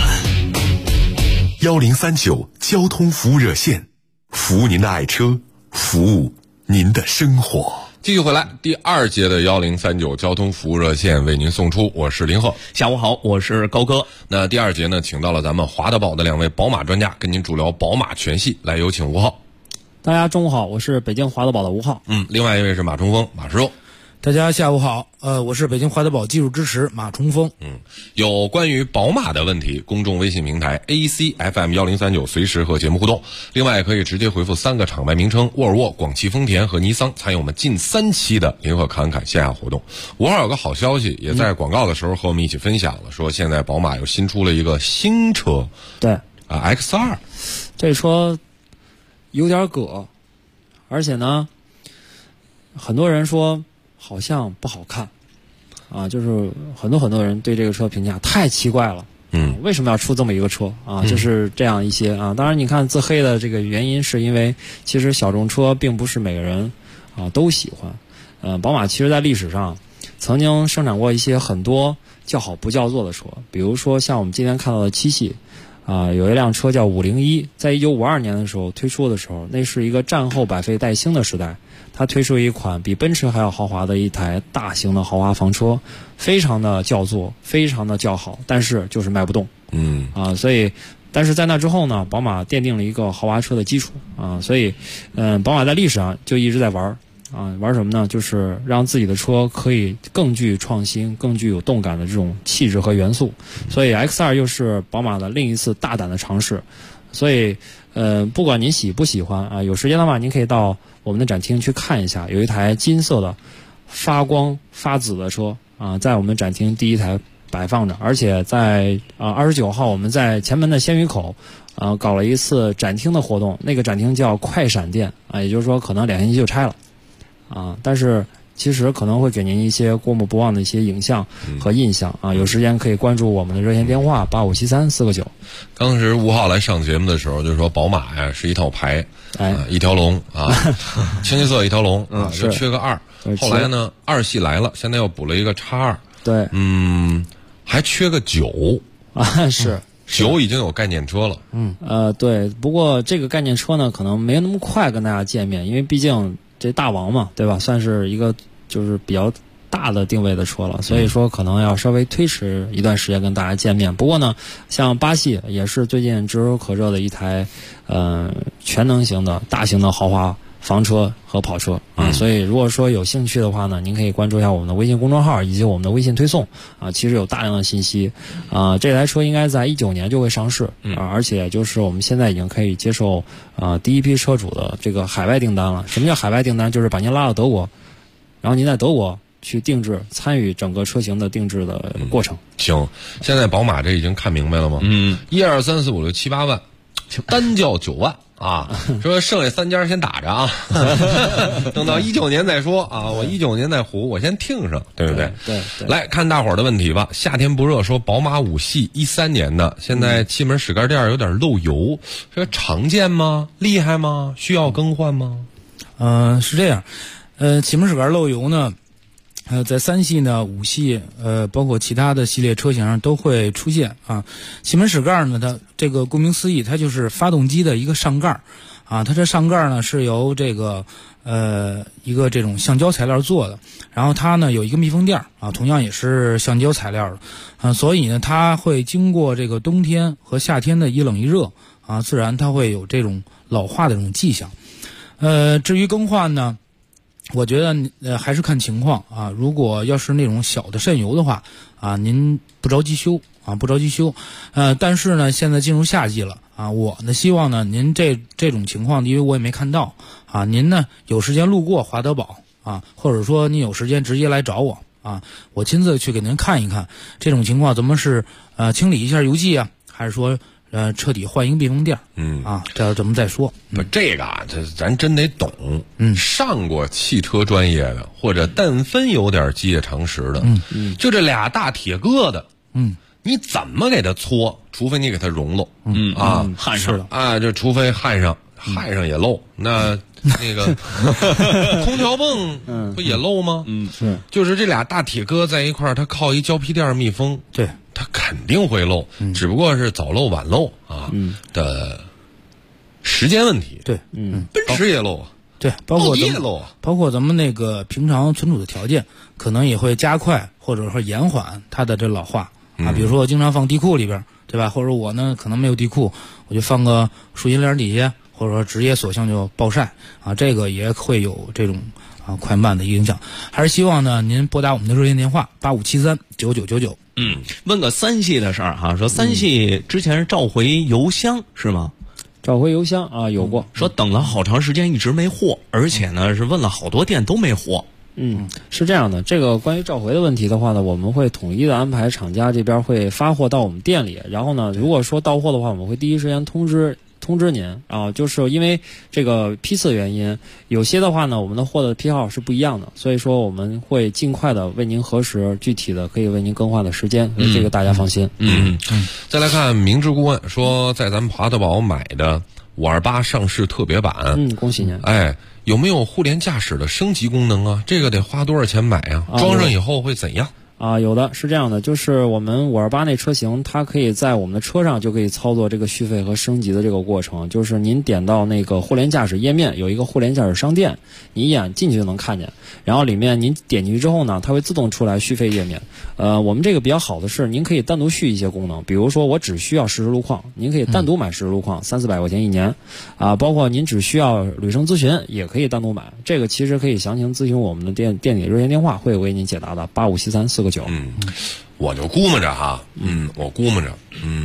1039交通服务热线，服务您的爱车，服务您的生活。 继续回来，第2节的1039交通服务热线为您送出，我是林鹤。 下午好，我是高哥。 那第2节呢，请到了咱们华德宝的2位宝马专家，跟您主聊宝马全系。来，有请吴浩。 大家中午好，我是北京华德宝的吴浩。 另外一位是马冲锋，马师傅。 大家下午好，我是北京华德宝技术支持马冲锋。 有关于宝马的问题，公众微信平台 ACFM1039随时和节目互动。另外可以直接回复3个厂牌名称：沃尔沃、广汽丰田和尼桑，参与我们近3期的林鹤侃侃线下活动。吴浩有个好消息，也在广告的时候和我们一起分享了，说现在宝马又新出了一个新车， 对 X2， 这车有点葛，而且呢，很多人说好像不好看，就是很多人对这个车评价太奇怪了。为什么要出这么一个车啊？就是这样一些啊。当然，你看自黑的这个原因，是因为其实小众车并不是每个人都喜欢。宝马其实在历史上曾经生产过一些很多叫好不叫座的车，比如说像我们今天看到的7系。有一辆车叫501，在1952年的时候推出的时候，那是一个战后百废待兴的时代，它推出一款比奔驰还要豪华的一台大型的豪华房车，非常的叫座，非常的叫好，但是就是卖不动。所以但是在那之后呢，宝马奠定了一个豪华车的基础所以宝马在历史上就一直在玩什么呢？就是让自己的车可以更具创新、更具有动感的这种气质和元素。所以 X2 又是宝马的另一次大胆的尝试。所以不管您喜不喜欢有时间的话您可以到我们的展厅去看一下，有一台金色的发光发紫的车在我们展厅第1台摆放着，而且在29号我们在前门的鲜鱼口搞了一次展厅的活动，那个展厅叫快闪店也就是说可能2星期就拆了但是其实可能会给您一些过目不忘的一些影像和印象有时间可以关注我们的热线电话8573-4个9。 当时吴浩来上节目的时候就说宝马呀是一套牌，一条龙清一色一条龙就缺个2。后来呢2系来了，现在又补了一个X2。 对， 还缺个9 是。 9已经有概念车了。 对，不过这个概念车呢可能没那么快跟大家见面，因为毕竟这大王嘛，对吧？算是一个就是比较大的定位的车了，所以说可能要稍微推迟一段时间跟大家见面。不过呢，像8系也是最近炙手可热的一台全能型的大型的豪华房车和跑车所以如果说有兴趣的话呢，您可以关注一下我们的微信公众号以及我们的微信推送其实有大量的信息这台车应该在19年就会上市而且就是我们现在已经可以接受第一批车主的这个海外订单了。什么叫海外订单？就是把您拉到德国，然后您在德国去定制，参与整个车型的定制的过程。 行，现在宝马这已经看明白了吗？1、2、3、4、5、6、7、8万，单叫9万说剩下3家先打着等到19年再说我19年再胡，我先听上，对不对？ 对。 来看大伙儿的问题吧。夏天不热说宝马5系13年的，现在气门室盖垫有点漏油，这常见吗？厉害吗？需要更换吗？ 是这样，气门室盖漏油呢， 在3系呢、5系包括其他的系列车型上都会出现啊。气门室盖呢，它这个顾名思义，它就是发动机的一个上盖啊。它这上盖呢是由这个一个这种橡胶材料做的，然后它呢有一个密封垫啊，同样也是橡胶材料的啊，所以呢它会经过这个冬天和夏天的一冷一热啊，自然它会有这种老化的这种迹象。至于更换呢，我觉得还是看情况啊。如果要是那种小的渗油的话啊，您不着急修啊，不着急修。但是呢，现在进入夏季了啊，我呢希望呢您这种情况，因为我也没看到啊，您呢有时间路过华德宝啊，或者说您有时间直接来找我啊，我亲自去给您看一看这种情况，怎么是清理一下油迹啊，还是说彻底换一个密封垫？这怎么再说？ 不，这个啊，咱真得懂。上过汽车专业的，或者但分有点机械常识的，就这俩大铁疙瘩，你怎么给它搓？除非你给它熔了， 焊上了啊，就除非焊上也漏。那个空调泵不也漏吗？ 是， 就是这俩大铁疙在一块儿，它靠一胶皮垫密封， 对， 它肯定会漏，只不过是早漏晚漏啊的时间问题。 对， 奔驰也漏啊， 对，包括也漏啊， 包括咱们那个平常存储的条件，可能也会加快或者说延缓它的这老化啊。比如说我经常放地库里边，对吧？或者我呢可能没有地库，我就放个树荫帘底下，或者说直接索性就暴晒啊，这个也会有这种快慢的影响。还是希望呢您拨打我们的热线电话85739999。 问个3系的事儿哈，说3系之前是召回油箱是吗？ 召回邮箱啊，有过。 说等了好长时间一直没货，而且呢是问了好多店都没货。 是这样的，这个关于召回的问题的话呢，我们会统一的安排厂家这边会发货到我们店里，然后呢，如果说到货的话，我们会第一时间通知您啊，就是因为这个批次原因，有些的话呢，我们的货的批号是不一样的，所以说我们会尽快的为您核实具体的可以为您更换的时间，所以这个大家放心。 再来看明知顾问说，在咱们华德宝买的528上市特别版， 恭喜您。 有没有互联驾驶的升级功能啊？这个得花多少钱买啊？装上以后会怎样？ 有的，是这样的，就是我们528那车型，它可以在我们的车上就可以操作这个续费和升级的这个过程。就是您点到那个互联驾驶页面，有一个互联驾驶商店，你一眼进去就能看见。然后里面您点进去之后呢，它会自动出来续费页面。我们这个比较好的是，您可以单独续一些功能，比如说我只需要实时路况，您可以单独买实时路况，300-400块钱一年，包括您只需要旅程咨询，也可以单独买。这个其实可以详情咨询我们的店里热线电话，会为您解答的，8573-499。 我就估摸着哈，我估摸着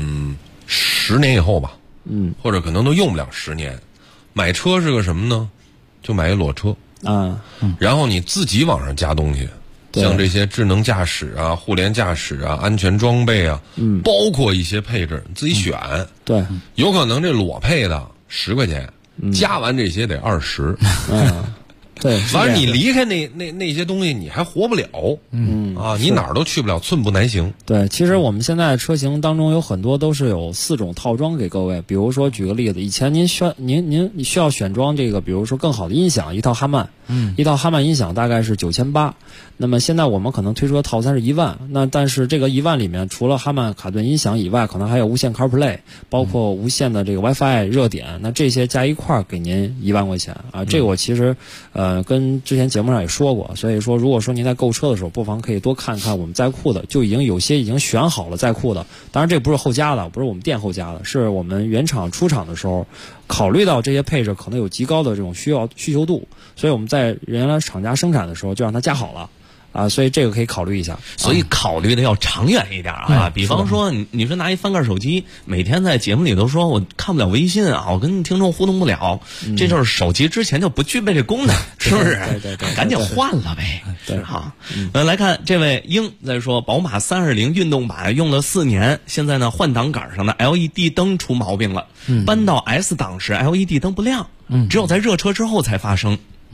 ，10年以后吧，或者可能都用不了10年。买车是个什么呢？就买一裸车然后你自己往上加东西，像这些智能驾驶啊、互联驾驶啊、安全装备啊，包括一些配置，自己选。 对， 有可能这裸配的10块钱，加完这些得20。 对， 反正你离开那些东西，你还活不了。你哪儿都去不了，寸步难行。 对，其实我们现在车型当中有很多都是有4种套装给各位。比如说，举个例子，以前您需要选装这个，比如说更好的音响，一套哈曼，一套哈曼音响大概是9800。那么现在我们可能推出的套餐是1万。那但是这个1万里面，除了哈曼卡顿音响以外，可能还有无线 CarPlay， 包括无线的这个 WiFi 热点。那这些加一块儿给您1万块钱啊。这个我其实跟之前节目上也说过，所以说如果说您在购车的时候，不妨可以多看看我们在库的，就有些已经选好了在库的。当然这不是后加的，不是我们店后加的，是我们原厂出厂的时候考虑到这些配置可能有极高的这种需求度，所以我们在原来厂家生产的时候就让它加好了。所以这个可以考虑一下， 所以考虑的要长远一点啊。比方说，你说拿一翻盖手机，每天在节目里头说我看不了微信啊，我跟听众互动不了，这就是手机之前就不具备这功能，是不是？ 对， 赶紧换了呗。 对， 好。来看这位英在说，宝马320运动版用了4年，现在呢换挡杆上的 LED 灯出毛病了，搬到 S 档时 LED 灯不亮，只有在热车之后才发生。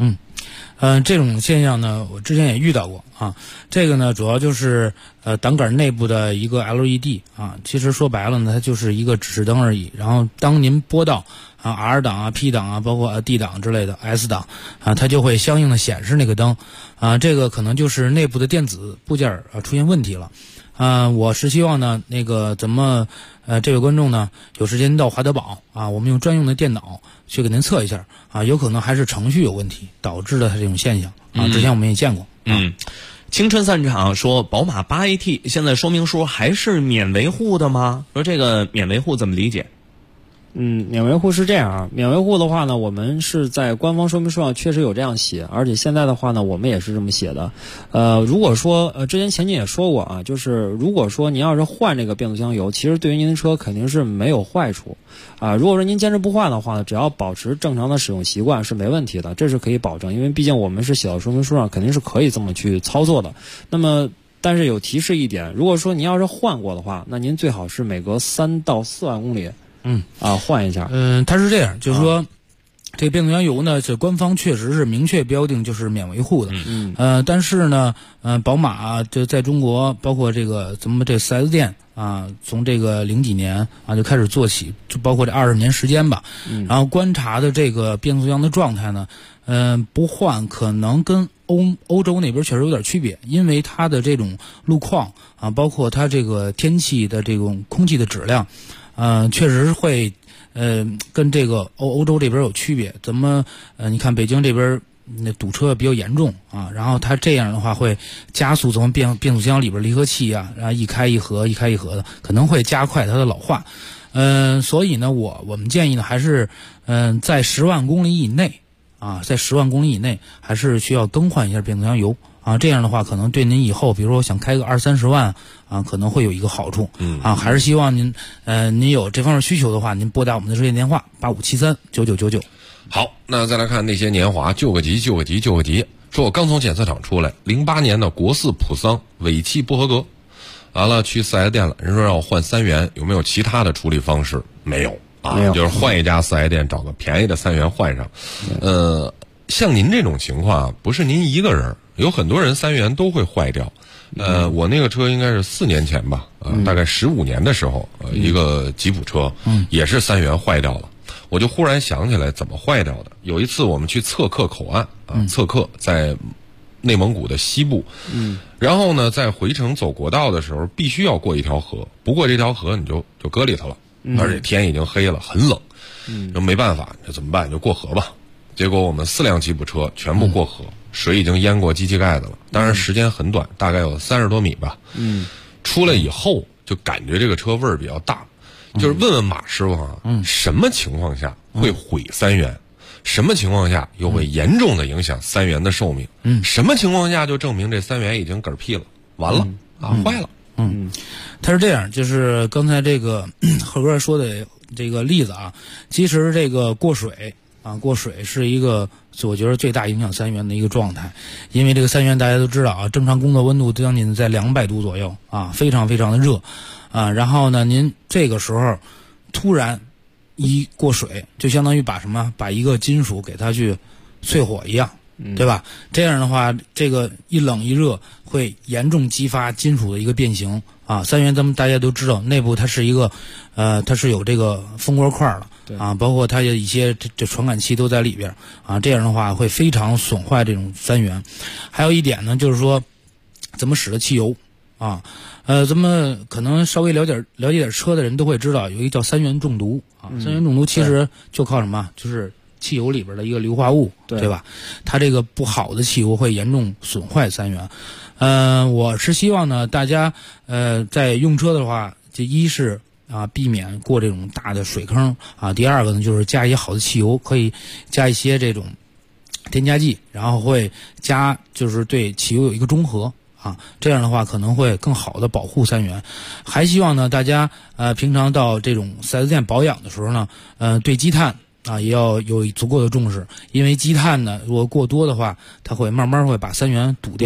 这种现象呢，我之前也遇到过啊。这个呢，主要就是挡杆内部的一个 LED 啊，其实说白了呢，它就是一个指示灯而已。然后当您拨到R 档啊、P 档啊，包括D 档之类的 S 档啊，它就会相应的显示那个灯啊。这个可能就是内部的电子部件出现问题了。我是希望呢，那个这位观众呢，有时间到华德宝啊，我们用专用的电脑去给您测一下啊，有可能还是程序有问题导致的它这种现象啊。之前我们也见过。 青春散场说宝马8AT 现在说明书还是免维护的吗？说这个免维护怎么理解？ 免维护是这样啊，免维护的话呢，我们是在官方说明书上确实有这样写，而且现在的话呢，我们也是这么写的。如果说之前前景也说过啊，就是如果说您要是换这个变速箱油，其实对于您的车肯定是没有坏处啊。如果说您坚持不换的话呢，只要保持正常的使用习惯是没问题的，这是可以保证，因为毕竟我们是写到说明书上，肯定是可以这么去操作的。那么但是有提示一点，如果说您要是换过的话，那您最好是每隔3到4万公里换一下。 它是这样，就是说，这个变速箱油呢，这官方确实是明确标定就是免维护的。但是呢，宝马就在中国，包括这个咱们这 4S 店啊，从这个零几年啊就开始做起，就包括这20年时间吧。然后观察的这个变速箱的状态呢，不换可能跟欧洲那边确实有点区别，因为它的这种路况啊，包括它这个天气的这种空气的质量。确实会跟这个欧洲这边有区别。怎么你看北京这边那堵车比较严重啊，然后它这样的话会加速从变速箱里边离合器啊，然后一开一合的，可能会加快它的老化。所以呢，我们建议呢，还是在10万公里以内啊，在10万公里以内还是需要更换一下变速箱油。这样的话可能对您以后比如说想开个20-30万啊，可能会有一个好处。还是希望您有这方面需求的话，您拨打我们的热线电话8573-9999。 好，那再来看那些年华，救个急。说我刚从检测厂出来，08年的国4普桑尾气不合格，完了去4S店了，人说让我换3元，有没有其他的处理方式？没有啊，就是换一家4S店找个便宜的3元换上。像您这种情况不是您一个人，有很多人3元都会坏掉。我那个车应该是4年前吧，大概15年的时候，一个吉普车，也是3元坏掉了。我就忽然想起来怎么坏掉的。有一次我们去测克口岸测克在内蒙古的西部，然后呢，在回程走国道的时候，必须要过一条河，不过这条河你就搁里头了，而且天已经黑了，很冷，就没办法，这怎么办？就过河吧。结果我们4辆吉普车全部过河，水已经淹过机器盖子了，当然时间很短，大概有30多米吧。出来以后就感觉这个车味儿比较大，就是问问马师傅什么情况下会毁3元？什么情况下又会严重的影响3元的寿命？什么情况下就证明这3元已经嗝屁了，完了坏了？ 它是这样，就是刚才这个贺哥说的这个例子啊，其实这个过水是一个我觉得最大影响3元的一个状态，因为这个3元大家都知道啊，正常工作温度将近在200度左右啊，非常非常的热啊。然后呢，您这个时候突然一过水，就相当于把一个金属给它去淬火一样，对吧？这样的话，这个一冷一热会严重激发金属的一个变形啊。3元咱们大家都知道，内部它是一个它是有这个蜂窝块的。包括它有一些这传感器都在里边啊，这样的话会非常损坏这种3元。还有一点呢，就是说怎么使的汽油啊，咱们可能稍微了解点车的人都会知道，有一个叫3元中毒啊。3元中毒其实就靠什么？就是汽油里边的一个硫化物，对吧？它这个不好的汽油会严重损坏3元。我是希望呢，大家在用车的话，这一是避免过这种大的水坑啊。第二个呢，就是加一些好的汽油，可以加一些这种添加剂，然后会就是对汽油有一个中和啊。这样的话可能会更好的保护3元。还希望呢，大家平常到这种4S店保养的时候呢，对积碳也要有足够的重视，因为积碳呢，如果过多的话，它会慢慢会把3元堵掉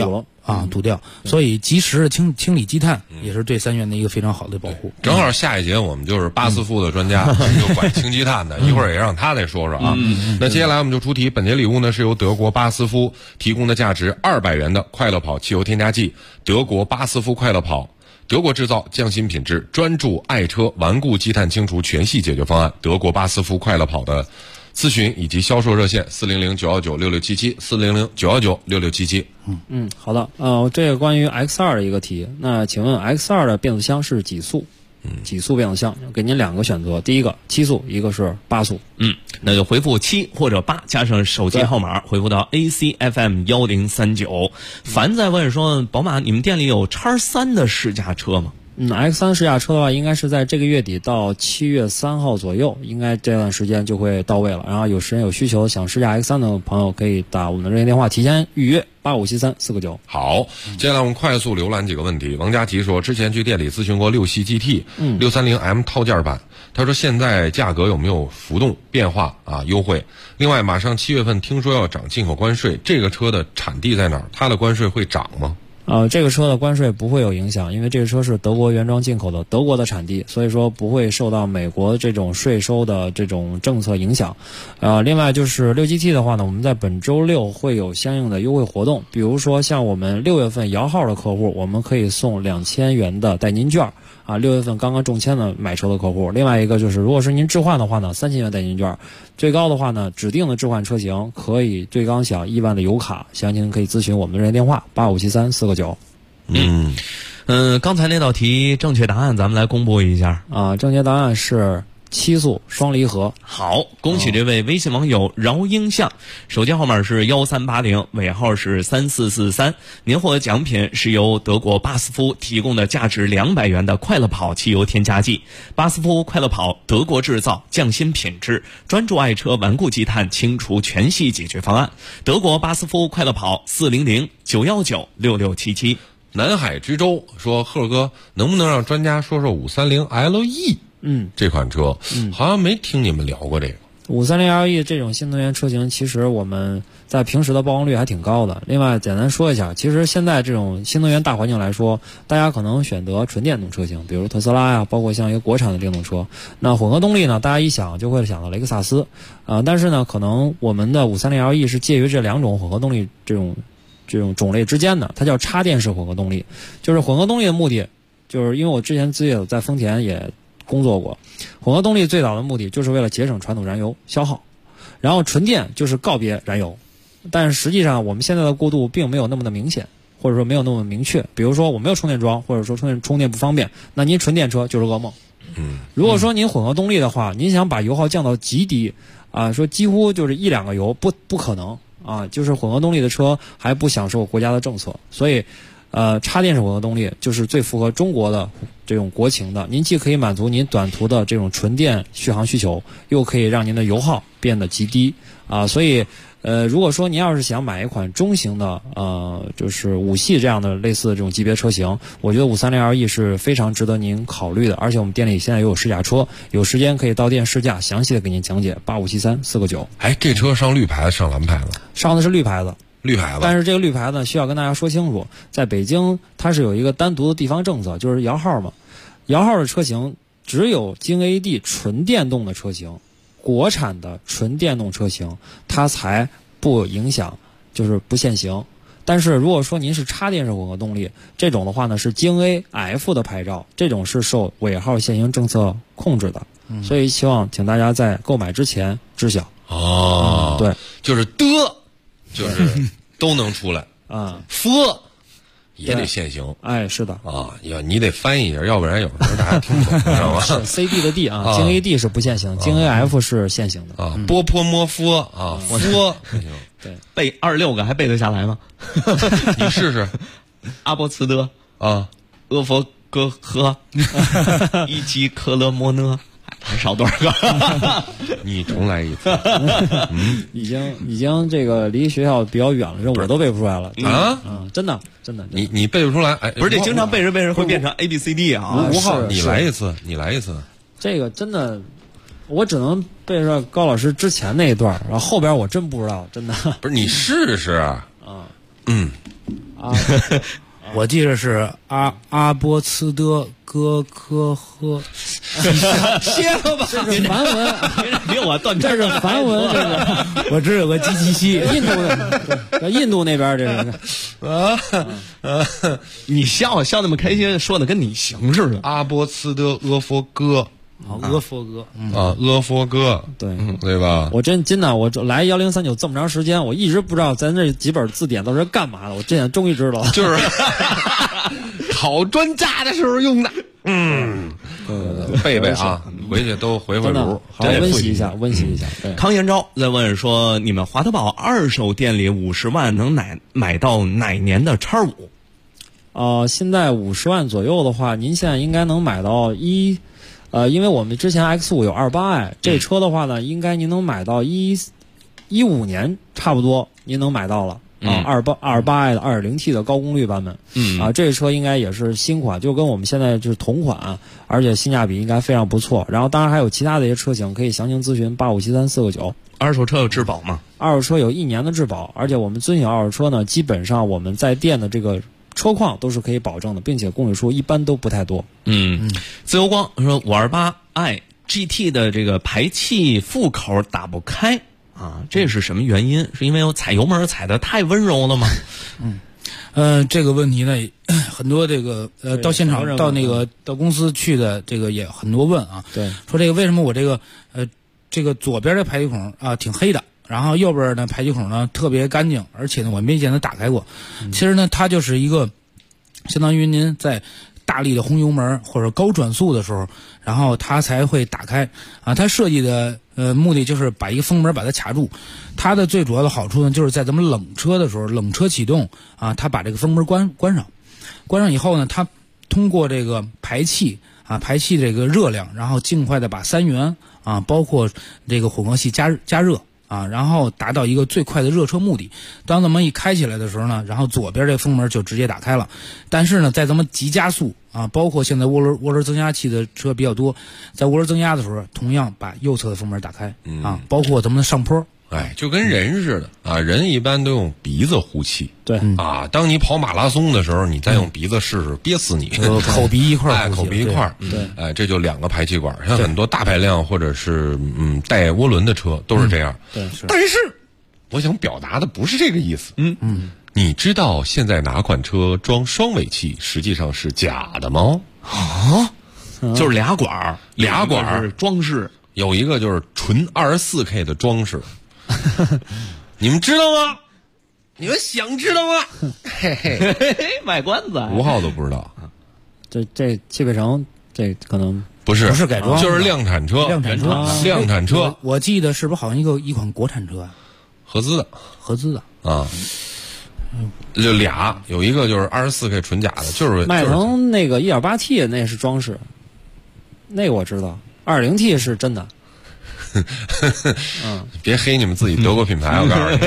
堵掉。所以及时的清理积碳也是对三元的一个非常好的保护。 正好下一节我们就是巴斯夫的专家，就管清积碳的，一会儿也让他来说说啊。那接下来我们就出题，本节礼物呢是由德国巴斯夫提供的价值200元的快乐跑汽油添加剂，德国巴斯夫快乐跑。德国制造，匠心品质，专注爱车顽固积碳清除全系解决方案。德国巴斯夫快乐跑的咨询以及销售热线400-919-6677，400-919-6677。 好的，这个关于 X2 的一个题，那请问 X2 的变速箱是几速？几速变速箱，给您2个选择，第一个7速，一个是8速。 那就回复7或者8，加上手机号码，回复到 ACFM1039。凡在问说，宝马你们店里有X3的试驾车吗 ？X3 试驾车的话，应该是在这个月底到7月3号左右，应该这段时间就会到位了。然后有时间有需求想试驾 X3 的朋友，可以打我们的热线电话提前预约8573-499。 好，接下来我们快速浏览几个问题。王佳琪说，之前去店里咨询过6系 GT、630M 套件版，他说现在价格有没有浮动变化啊？优惠。另外，马上7月份听说要涨进口关税，这个车的产地在哪儿？它的关税会涨吗？ 这个车的关税不会有影响，因为这个车是德国原装进口的，德国的产地，所以说不会受到美国这种税收的这种政策影响。另外就是6GT 的话呢，我们在本周6会有相应的优惠活动，比如说像我们6月份摇号的客户，我们可以送2000元的代金券6月份刚刚中签的买车的客户。另外一个就是，如果是您置换的话呢，3000元代金券，最高的话呢，指定的置换车型可以最高享1万的油卡。详情可以咨询我们的热线电话8573-499。 刚才那道题正确答案咱们来公布一下正确答案是7速双离合。 好，恭喜这位微信网友饶英相，手机号码是1380，尾号是3443。您获得奖品是由德国巴斯夫提供的价值200元的快乐跑汽油添加剂。巴斯夫快乐跑，德国制造，匠心品质，专注爱车顽固积碳清除全系解决方案。德国巴斯夫快乐跑400-919-6677。 南海之舟说，贺哥能不能让专家说说530 LE？这款车，好像没听你们聊过这个。 530 LE 这种新能源车型，其实我们在平时的曝光率还挺高的。另外，简单说一下，其实现在这种新能源大环境来说，大家可能选择纯电动车型，比如特斯拉呀，包括像一个国产的电动车。那混合动力呢，大家一想就会想到雷克萨斯，但是呢，可能我们的530 LE 是介于这2种混合动力这种种类之间的，它叫插电式混合动力。就是混合动力的目的，就是因为我之前自己在丰田也工作过，混合动力最早的目的就是为了节省传统燃油消耗，然后纯电就是告别燃油。但是实际上我们现在的过渡并没有那么的明显，或者说没有那么明确。比如说我没有充电桩，或者说充电不方便，那您纯电车就是噩梦。如果说您混合动力的话，您想把油耗降到极低说几乎就是1-2个油不可能就是混合动力的车还不享受国家的政策，所以插电式混合动力就是最符合中国的这种国情的。您既可以满足您短途的这种纯电续航需求，又可以让您的油耗变得极低所以如果说您要是想买一款中型的就是5系这样的类似的这种级别车型，我觉得530 LE 是非常值得您考虑的。而且我们店里现在也有试驾车，有时间可以到店试驾，详细的给您讲解。8573-499。 这车上绿牌子上蓝牌子？ 上的是绿牌子。 绿牌子， 但是这个绿牌子需要跟大家说清楚，在北京它是有一个单独的地方政策，就是摇号嘛。摇号的车型只有京 AD 纯电动的车型，国产的纯电动车型它才不影响，就是不限行。但是如果说您是插电式混合动力，这种的话呢是京 AF 的牌照，这种是受尾号限行政策控制的。所以希望请大家在购买之前知晓。对， 就是就是都能出来，f 也得限行。 是的你得翻译一下，要不然有时候大家听不懂，知道吗？ 是 CD 的 D 京 AD 是不限行，京 AF 是限行的波坡摸夫夫对， 背26个还背得下来吗？ 你试试。 阿波茨德阿佛哥呵伊基克勒莫讷。还少多少个？ 你重来一次。 已经这个离学校比较远了，这我都背不出来了真的。 你背不出来？ 不是这经常背着会变成 ABCD 5号，你来一次。 这个真的，我只能背出来高老师之前那一段，然后后边我真不知道，真的。 不是你试试我记得是阿波茨德哥科赫， 歇了吧， 这是梵文， 别我断片， 这是梵文，这是我这有个基西， 印度那边这是你笑那么开心，说的跟你行似的。 阿波茨德阿佛哥。 阿佛哥阿佛哥，对吧？ 我真的，我来1039这么长时间，我一直不知道咱这几本字典都是干嘛的。我这终于知道了， 就是考专家的时候用的。背背啊，回去都回炉， 好好温习一下。 康延昭在问说，你们华德宝二手店里50万能买到哪年的X5？ 现在50万左右的话，您现在应该能买到因为我们之前 X5 有28i，这车的话呢，应该您能买到15年差不多，您能买到了28i 的 2.0T 的高功率版本。这车应该也是新款，就跟我们现在就是同款，而且性价比应该非常不错。然后当然还有其他的一些车型，可以详情咨询8573499。 二手车有质保吗？ 二手车有1年的质保，而且我们遵循二手车呢，基本上我们在店的这个车况都是可以保证的，并且公里数一般都不太多。 自由光说528i GT 的这个排气副口打不开啊，这是什么原因？是因为我踩油门踩得太温柔了吗？ 这个问题呢，很多这个到现场到公司去的这个也很多问啊。 对， 说这个为什么我这个左边的排气孔啊挺黑的，然后右边呢排气孔呢特别干净，而且呢我没见它打开过。其实呢它就是一个相当于您在大力的轰油门或者高转速的时候，然后它才会打开啊。它设计的目的就是把一个风门把它卡住。它的最主要的好处呢，就是在咱们冷车的时候，冷车启动啊，它把这个风门关上以后呢，它通过这个排气这个热量，然后尽快的把3元啊，包括这个混合气加热啊，然后达到一个最快的热车目的。当咱们一开起来的时候呢，然后左边这风门就直接打开了。但是呢，在咱们急加速啊，包括现在涡轮增压器的车比较多，在涡轮增压的时候，同样把右侧的风门打开啊，包括咱们的上坡。 就跟人似的啊，人一般都用鼻子呼气。 对啊，当你跑马拉松的时候，你再用鼻子试试，憋死你。 口鼻一块口鼻一块对， 这就2个排气管。像很多大排量或者是带涡轮的车都是这样。 对， 但是我想表达的不是这个意思。你知道现在哪款车装双尾气实际上是假的吗？ 就是俩管装饰， 有一个就是纯24K 的装饰。你们知道吗？你们想知道吗？嘿嘿， 卖关子。 5号都不知道。 这汽配城这可能不是改装， 就是量产车。量产车。 我记得是不是好像一款国产车啊？ 合资的啊。就俩，有一个就是 24K 纯假的，就是迈腾那个 1.8T 那是装饰，那个我知道，2.0T 是真的。 别黑你们自己德国品牌，我告诉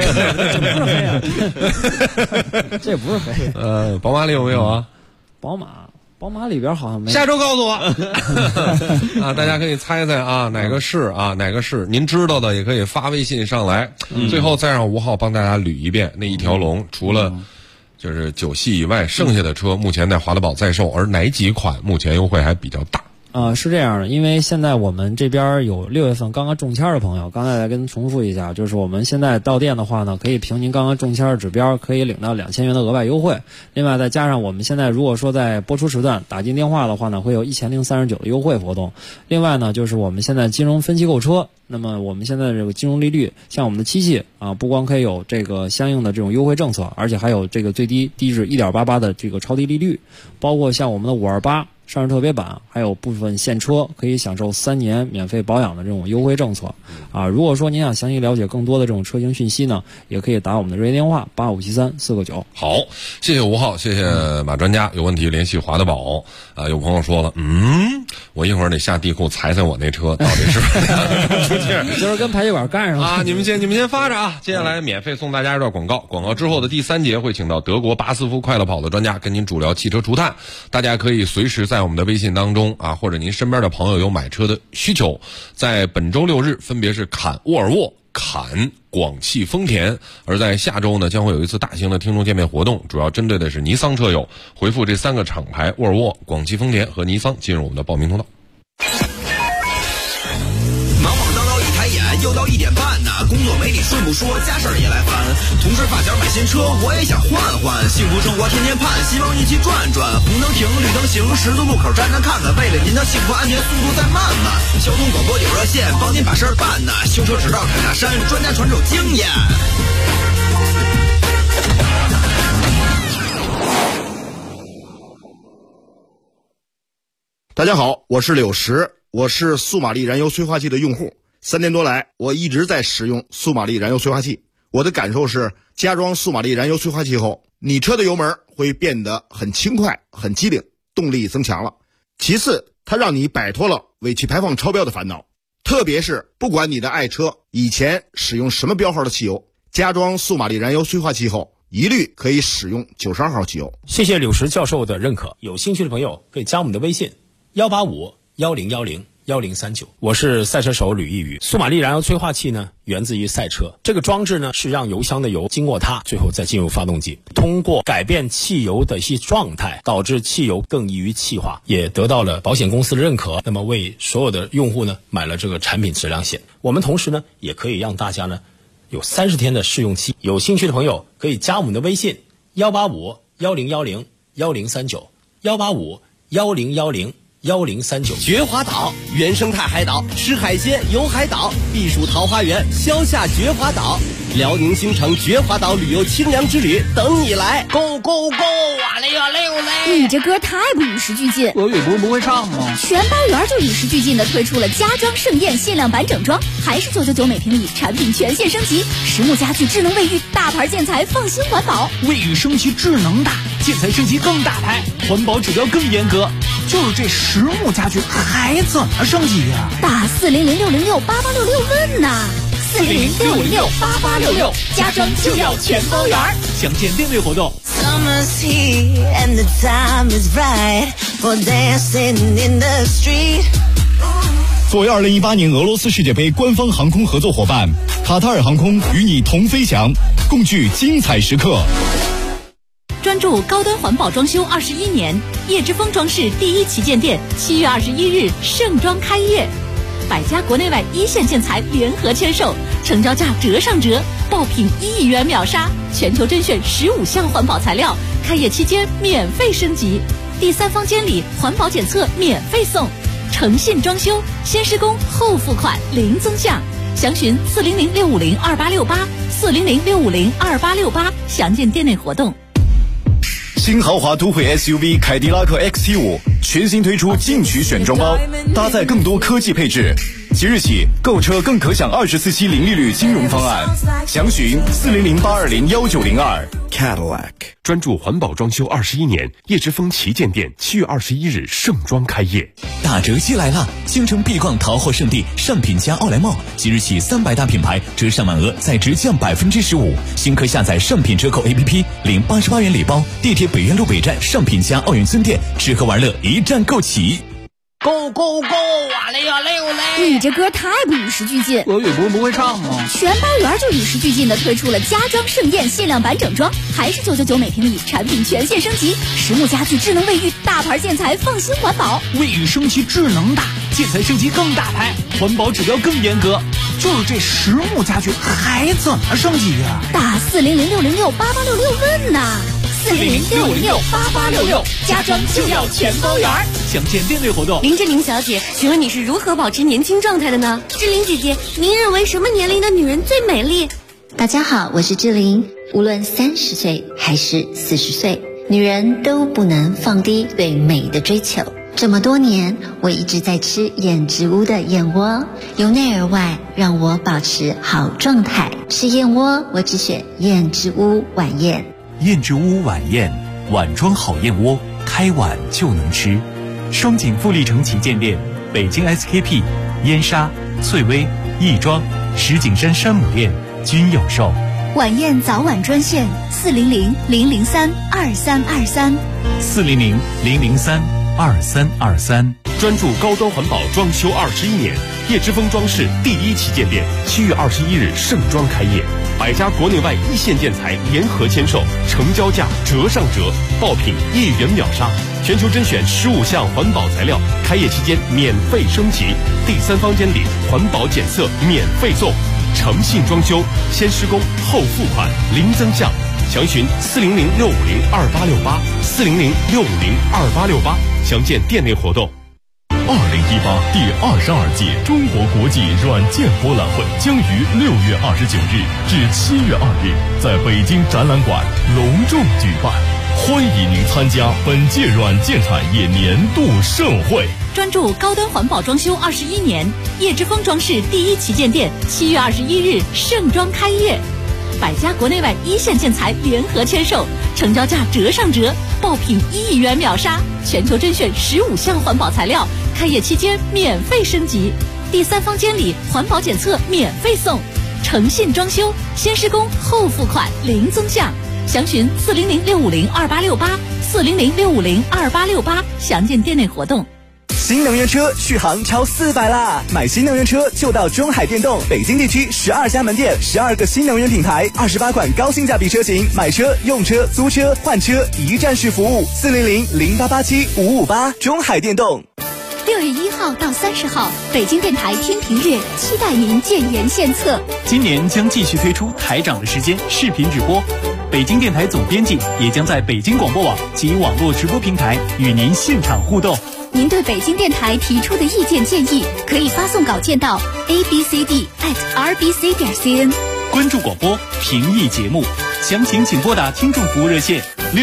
你，这不是黑。 宝马里有没有啊？ 宝马里边好像没有。 下周告诉我啊，大家可以猜猜啊，哪个是？您知道的也可以发微信上来。最后再让5号帮大家捋一遍那一条龙，除了就是9系以外，剩下的车目前在华德宝在售，而哪几款目前优惠还比较大？ 是这样的，因为现在我们这边有6月份刚刚中签的朋友，刚才再跟重复一下，就是我们现在到店的话呢，可以凭您刚刚中签的指标，可以领到2000元的额外优惠。另外再加上我们现在如果说在播出时段打进电话的话呢，会有1039的优惠活动。另外呢，就是我们现在金融分期购车，那么我们现在这个金融利率，像我们的7系啊，不光可以有这个相应的这种优惠政策，而且还有这个最低低至 1.88 的这个超低利率，包括像我们的528上市特别版，还有部分现车可以享受3年免费保养的这种优惠政策啊。如果说您想详细了解更多的这种车型讯息呢，也可以打我们的热线电话8573499。 好，谢谢5号，谢谢马专家。有问题联系华德宝啊。有朋友说了，我一会儿得下地库踩踩我那车到底是出气， 就是跟排气管干上了啊。你们先发着啊。接下来免费送大家一段广告，广告之后的第3节会请到德国巴斯夫快乐跑的专家跟您主聊汽车除碳，大家可以随时在我们的微信当中啊，或者您身边的朋友有买车的需求，在本周6日分别是坎沃尔沃侃广汽丰田。而在下周呢，将会有一次大型的听众见面活动，主要针对的是尼桑车友，回复这3个厂牌沃尔沃、广汽丰田和尼桑进入我们的报名通道。 忙忙叨叨一抬眼又到1点半呢，工作没你顺不说，家事儿也来烦。同事发小买新车，我也想换换，幸福生活天天盼，希望一起转转。红灯停，绿灯行，十字路口站站看看，为了您的幸福安全，速度再慢慢。交通广播有热线，帮您把事儿办呢。修车指导开大山，专家传授经验。 大家好，我是柳石，我是苏玛丽燃油催化器的用户。3年多来，我一直在使用苏玛丽燃油催化器。我的感受是，加装苏玛丽燃油催化器后，你车的油门会变得很轻快、很机灵，动力增强了。其次，它让你摆脱了尾气排放超标的烦恼。特别是不管你的爱车以前使用什么标号的汽油，加装苏玛丽燃油催化器后，一律可以使用92号汽油。 谢谢柳石教授的认可，有兴趣的朋友可以加我们的微信185-1010-1039。我是赛车手吕一宇。苏玛丽燃油催化器呢，源自于赛车。这个装置呢，是让油箱的油经过它，最后再进入发动机，通过改变汽油的一些状态，导致汽油更易于气化，也得到了保险公司的认可。那么为所有的用户呢，买了这个产品质量险。我们同时呢，也可以让大家呢有30天的试用期。有兴趣的朋友可以加我们的微信185-1010-1039，185-1010-1039。 绝华岛原生态海岛，吃海鲜游海岛，避暑桃花源，消夏绝华岛，辽宁新城绝华岛旅游清凉之旅等你来。 Go go go 啊嘞呀嘞嘞！ 你这歌太不与时俱进， 俄语不会唱吗？ 全包圆就与时俱进的推出了家装盛宴限量版整装，还是999每平米，产品全线升级，实木家具、智能卫浴、大牌建材，放心环保。 卫浴升级智能大，建材升级更大牌，环保指标更严格。就是这实木家具还怎么升级呀？ 打400-606-8866问呐，400-606-8866，家装就要全包圆。 详见店内活动。 Summer's here and the time is right for dancing in the street. 作为2018年俄罗斯世界杯官方航空合作伙伴，卡塔尔航空与你同飞翔，共聚精彩时刻。 专注高端环保装修21年，叶之峰装饰第1旗舰店7月21日盛装开业，100家国内外一线建材联合签售，成交价折上折，爆品1亿元秒杀，全球甄选15项环保材料，开业期间免费升级，第3方监理环保检测免费送，诚信装修，先施工后付款零增项，详询400-650-2868，400-650-2868，详见店内活动。 新豪华都会 SUV 凯迪拉克 XT5 全新推出进取选装包，搭载更多科技配置。即日起购车更可享24期零利率金融方案，详询400-820-1902。 Cadillac 专注环保装修21年，叶之峰旗舰店7月21日盛装开业。 打折季来了！京城必逛淘货圣地上品家奥莱茂，即日起300大品牌折上满额再直降15%。新科下载上品折扣 APP， 领88元礼包。地铁北苑路北站上品家奥运村店，吃喝玩乐一站购齐。 Go go go 啊嘞呀嘞嘞！ 你这歌太不与时俱进， 俄语不会唱吗？ 全包圆就与时俱进的推出了家装盛宴限量版整装，还是999每平米，产品全线升级，实木家具、智能卫浴、大牌建材，放心环保。 卫浴升级智能大，建材升级更大牌，环保指标更严格。就是这实木家具还怎么升级呀？ 打400-606-8866问呐，400-606-8866，家装就要全包圆。 详见店内活动。 林志玲小姐，请问你是如何保持年轻状态的呢？志玲姐姐，您认为什么年龄的女人最美丽？ 大家好，我是志玲。无论30岁还是40岁，女人都不能放低对美的追求。这么多年，我一直在吃燕之屋的燕窝，由内而外让我保持好状态。吃燕窝，我只选燕之屋晚宴。 燕之屋晚宴，碗装好燕窝，开碗就能吃。双井富力城旗舰店、北京 SKP、燕莎、翠微、亦庄、石景山山姆店均有售。 晚宴早晚专线400-003-2323，400-003-2323。 专注高端环保装修21年，叶之峰装饰第1旗舰店7月21日盛装开业，100家国内外一线建材联合签售，成交价折上折，爆品1元秒杀，全球甄选15项环保材料，开业期间免费升级，第3房间里环保检测免费送，诚信装修，先施工后付款，零增项。详询400-650-2868，400-650-2868，详见店内活动。 2018第22届中国国际软件博览会将于6月29日至7月2日在北京展览馆隆重举办，欢迎您参加本届软件产业年度盛会。 专注高端环保装修21年，叶之峰装饰第1旗舰店7月21日盛装开业，100家国内外一线建材联合签售，成交价折上折，爆品1亿元秒杀，全球甄选15项环保材料，开业期间免费升级，第3房间里环保检测免费送，诚信装修，先施工后付款，零增项。详询400-650-2868，400-650-2868，详见店内活动。 新能源车续航超400啦！买新能源车就到中海电动，北京地区12家门店，12个新能源品牌，28款高性价比车型，买车、用车、租车、换车一站式服务，400-0887-558，中海电动。 6月1号到30号，北京电台天平日，期待您建言献策。 今年将继续推出台长的时间视频直播，北京电台总编辑也将在北京广播网及网络直播平台与您现场互动。 您对北京电台提出的意见建议，可以发送稿件到 abcd@rbc.cn。 关注广播，评议节目，详情请拨打听众服务热线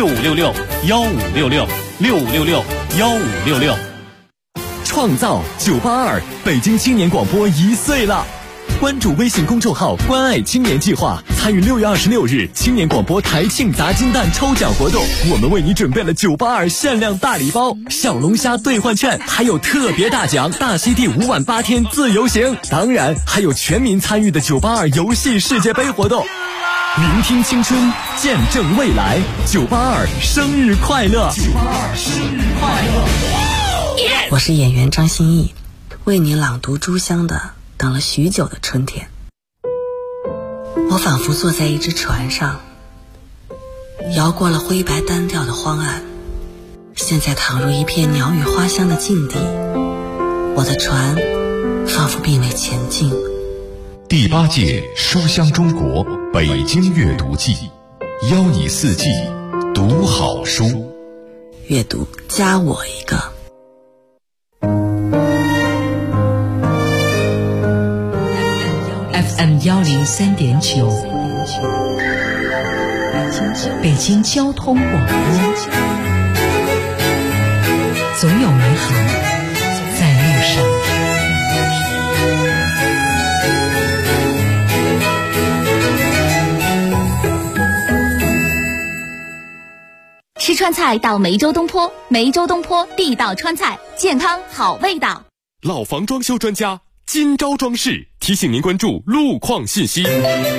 6566-1566，6566-1566。 创造982，北京青年广播1岁了。关注微信公众号关爱青年计划，参与6月26日青年广播台庆砸金蛋抽奖活动，我们为你准备了982限量大礼包、小龙虾兑换券，还有特别大奖大溪地5晚8天自由行，当然还有全民参与的982游戏世界杯活动。聆听青春，见证未来，982生日快乐！982生日快乐！ 我是演员张歆艺，为你朗读朱湘的等了许久的春天。我仿佛坐在一只船上，摇过了灰白单调的荒岸，现在躺入一片鸟语花香的境地，我的船仿佛并未前进。 第8届书香中国北京阅读季，邀你4季读好书， 阅读加我一个。 FM 103.9，北京交通广播，总有美好在路上。 吃川菜到梅州东坡，梅州东坡地道川菜，健康好味道。 老房装修专家金招装饰提醒您关注路况信息。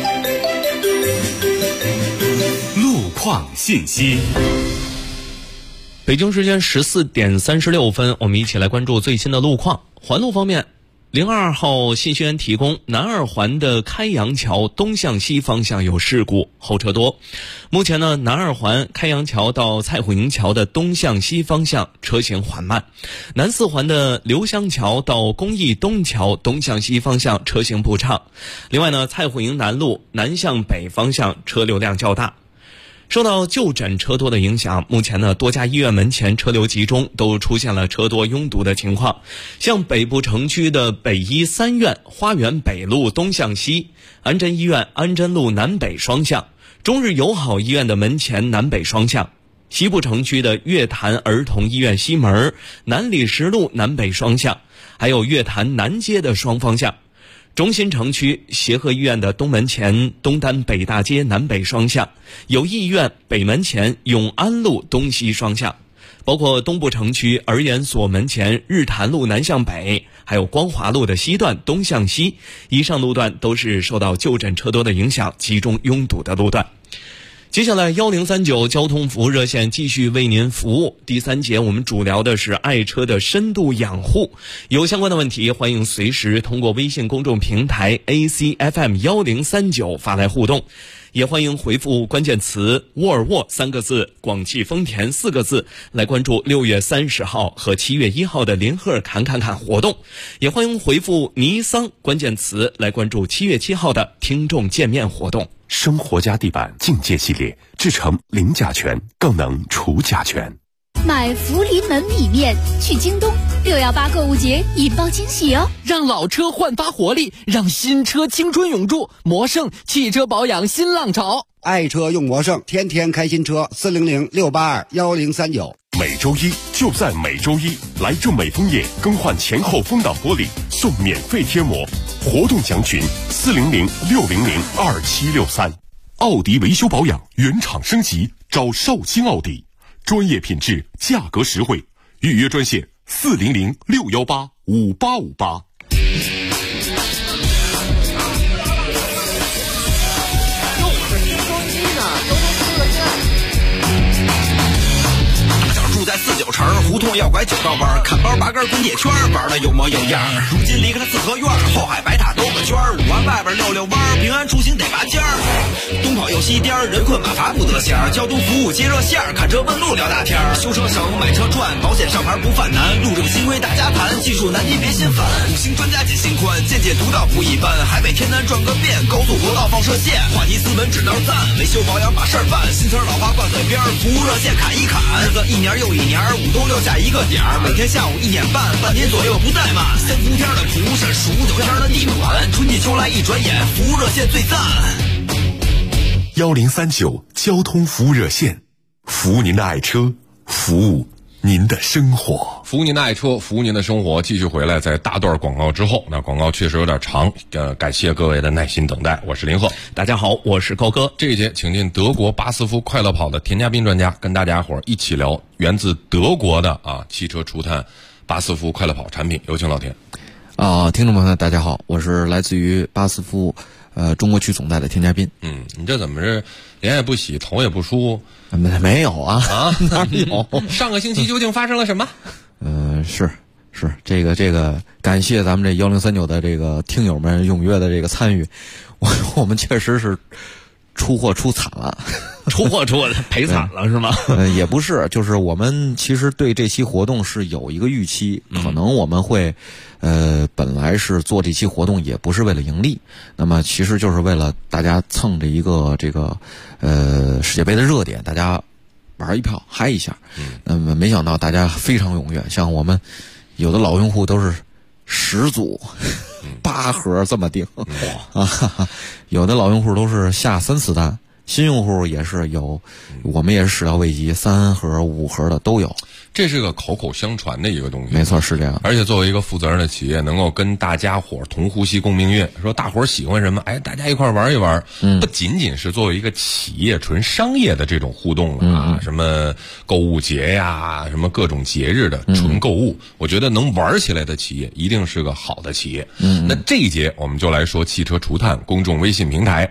路况信息。 北京时间14点36分，我们一起来关注最新的路况。环路方面，02号信息源提供，南二环的开阳桥东向西方向有事故，后车多。目前呢，南二环开阳桥到蔡虎营桥的东向西方向车行缓慢，南四环的刘湘桥到公益东桥东向西方向车行不畅。另外呢，蔡虎营南路南向北方向车流量较大。受到就诊车多的影响，目前呢，多家医院门前车流集中，都出现了车多拥堵的情况。像北部城区的北医3院花园北路东向西，安贞医院安贞路南北双向，中日友好医院的门前南北双向，西部城区的月坛儿童医院西门南礼石路南北双向，还有月坛南街的双方向。中心城区协和医院的东门前东单北大街南北双向，友谊医院北门前永安路东西双向，包括东部城区儿研所门前日坛路南向北，还有光华路的西段东向西，以上路段都是受到就诊车多的影响集中拥堵的路段。 接下来1039交通服务热线继续为您服务。第3节我们主聊的是爱车的深度养护，有相关的问题欢迎随时通过微信公众平台 ACFM1039 发来互动，也欢迎回复关键词沃尔沃3个字、广汽丰田4个字来关注6月30号和7月1号的联合侃活动，也欢迎回复尼桑关键词来关注7月7号的听众见面活动。 生活家地板境界系列，制成零甲醛，更能除甲醛。 买福临门米面去京东，618购物节引爆惊喜哦！ 让老车焕发活力，让新车青春永驻。魔盛汽车保养新浪潮， 爱车用魔盛，天天开新车。400-682-1039。 每周一就在每周一，来正美枫叶更换前后风挡玻璃送免费贴膜，活动详询400-600-2763。奥迪维修保养原厂升级，找绍兴奥迪，专业品质，价格实惠，预约专线400-618-5858。 在49城胡同要拐9道弯，看包拔根滚铁圈，玩的有模有样。如今离开了四合院，后海白塔兜个圈，5环外边溜弯，平安出行得拔尖儿。东跑又西颠，人困马乏不得闲。交通服务接热线，看车问路聊大天。修车省，买车赚，保险上牌不犯难。路政新规大家谈，技术难题别心烦。5星专家解心宽，见解独到不一般。海北天南转个遍，高速国道放射线，话题斯文只道赞，维修保养把事儿办。新词老话挂嘴边，服务热线砍一砍。日子一年又一年，5冬6夏一个点儿，每天下午1点半，半年左右不怠慢。3伏天的蒲是数9天的地暖，春季秋来一转眼，服务热线最赞。 1039交通服务热线，服务您的爱车，服务您的生活， 服务您的爱车，服务您的生活。继续回来，在大段广告之后，那广告确实有点长，感谢各位的耐心等待。我是林鹤， 大家好，我是高哥。 这一节请进德国巴斯夫快乐跑的田家斌专家，跟大家伙一起聊源自德国的汽车除碳巴斯夫快乐跑产品。有请老田。 听众朋友们，大家好，我是来自于巴斯夫中国区总代的田家斌。 你这怎么是脸也不洗，头也不梳？ 没有啊，哪有？ 上个星期究竟发生了什么？ 是这个，感谢咱们这1039的这个听友们踊跃的这个参与，我们确实是出货出惨了， 赔惨了是吗？ 也不是，就是我们其实对这期活动是有一个预期，可能我们会本来是做这期活动也不是为了盈利，那么其实就是为了大家蹭着一个这个世界杯的热点，大家玩一票嗨一下。那么没想到大家非常踊跃，像我们有的老用户都是10组8盒这么订有的老用户都是下3次单，新用户也是有，我们也是始料未及，3盒5盒的都有。 这是个口口相传的一个东西， 没错，是这样。 而且作为一个负责任的企业，能够跟大家伙同呼吸共命运，说大伙喜欢什么，大家一块玩一玩，不仅仅是作为一个企业纯商业的这种互动了什么购物节呀，什么各种节日的纯购物，我觉得能玩起来的企业一定是个好的企业。那这一节我们就来说汽车除碳公众微信平台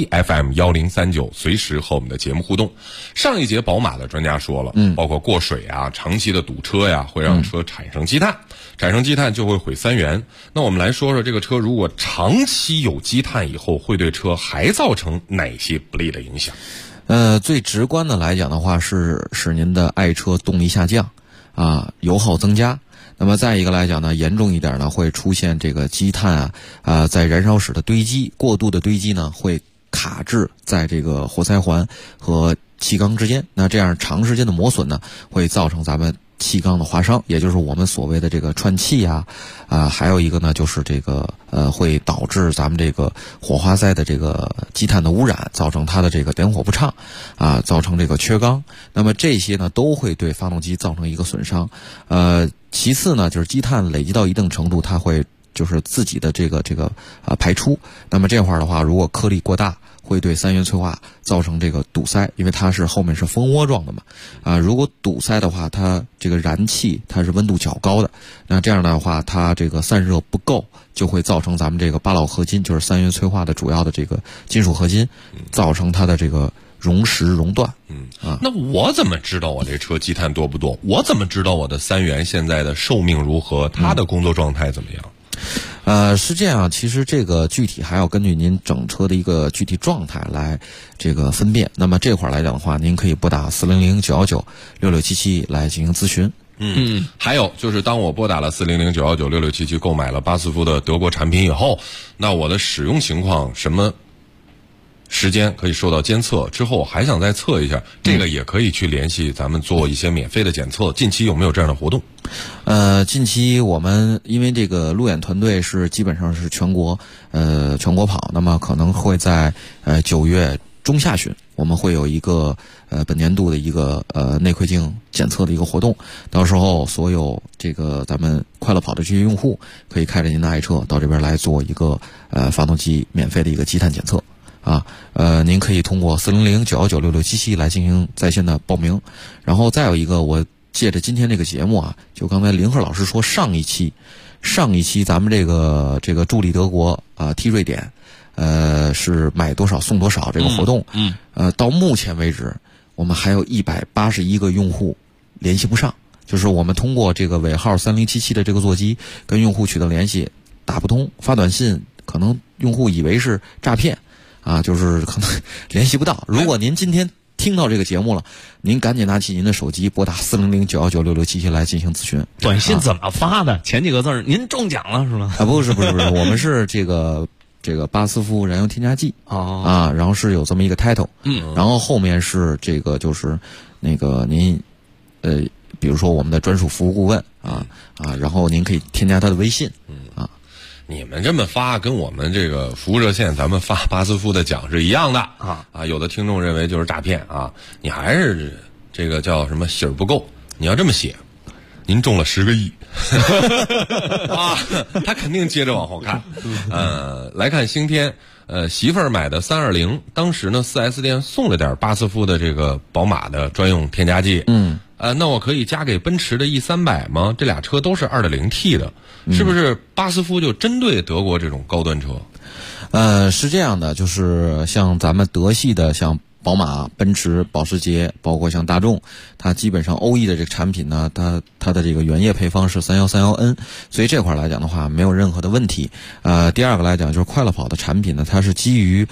ACFM1039，随时和我们的节目互动。上一节宝马的专家说了，包括过水长期的堵车呀，会让车产生积碳，产生积碳就会毁3元。那我们来说说这个车如果长期有积碳以后，会对车还造成哪些不利的影响？ 最直观的来讲的话，是使您的爱车动力下降油耗增加。那么再一个来讲呢，严重一点呢，会出现这个积碳在燃烧室的堆积，过度的堆积呢，会卡滞在这个活塞环和气缸之间，那这样长时间的磨损呢，会造成咱们气缸的划伤，也就是我们所谓的这个串气还有一个呢，就是这个会导致咱们这个火花塞的这个积碳的污染，造成它的这个点火不畅造成这个缺缸。那么这些呢，都会对发动机造成一个损伤。其次呢，就是积碳累积到一定程度，它会就是自己的这个排出。那么这块的话，如果颗粒过大，会对3元催化造成这个堵塞，因为它是后面是蜂窝状的嘛。如果堵塞的话，它这个燃气它是温度较高的，那这样的话，它这个散热不够，就会造成咱们这个巴老合金，就是3元催化的主要的这个金属合金，造成它的这个熔石熔断。 那我怎么知道我这车积碳多不多？我怎么知道我的3元现在的寿命如何？它的工作状态怎么样？ 是这样，其实这个具体还要根据您整车的一个具体状态来这个分辨。那么这块来讲的话，您可以拨打400-919-6677来进行咨询。 还有就是当我拨打了400-919-6677购买了巴斯夫的德国产品以后，那我的使用情况什么时间可以受到监测？之后我还想再测一下，这个也可以去联系咱们做一些免费的检测。近期有没有这样的活动？ 近期我们因为这个路演团队是基本上是全国跑，那么可能会在9月中下旬，我们会有一个本年度的一个内窥镜检测的一个活动。到时候所有这个咱们快乐跑的这些用户，可以开着您的爱车到这边来做一个发动机免费的一个积碳检测。您可以通过400-919-6677来进行在线的报名。然后再有一个，我借着今天这个节目啊，就刚才林鹤老师说上一期咱们这个助力德国踢瑞典，是买多少送多少这个活动，到目前为止，我们还有181个用户联系不上，就是我们通过这个尾号3077的这个座机跟用户取得联系，打不通，发短信，可能用户以为是诈骗。就是可能联系不到。如果您今天听到这个节目了，您赶紧拿起您的手机拨打400-919-6677来进行咨询。 短信怎么发的？前几个字儿您中奖了是吗？ 不是，我们是这个巴斯夫燃油添加剂然后是有这么一个 title， 然后后面是这个就是那个您比如说我们的专属服务顾问然后您可以添加他的微信你们这么发跟我们这个服务热线咱们发巴斯夫的奖是一样的有的听众认为就是诈骗你还是这个叫什么喜儿不够，你要这么写，您中了10个亿他肯定接着往后看。来看星天，媳妇儿买的320，当时呢 4S 店送了点巴斯夫的这个宝马的专用添加剂。那我可以加给奔驰的 E300 吗？这俩车都是 2.0T 的，是不是巴斯夫就针对德国这种高端车？ 是这样的，就是像咱们德系的，像宝马、奔驰、保时捷，包括像大众，它基本上欧E的这个产品呢，它的这个原液配方是3131N，所以这块来讲的话没有任何的问题。第二个来讲就是快乐跑的产品呢，它是基于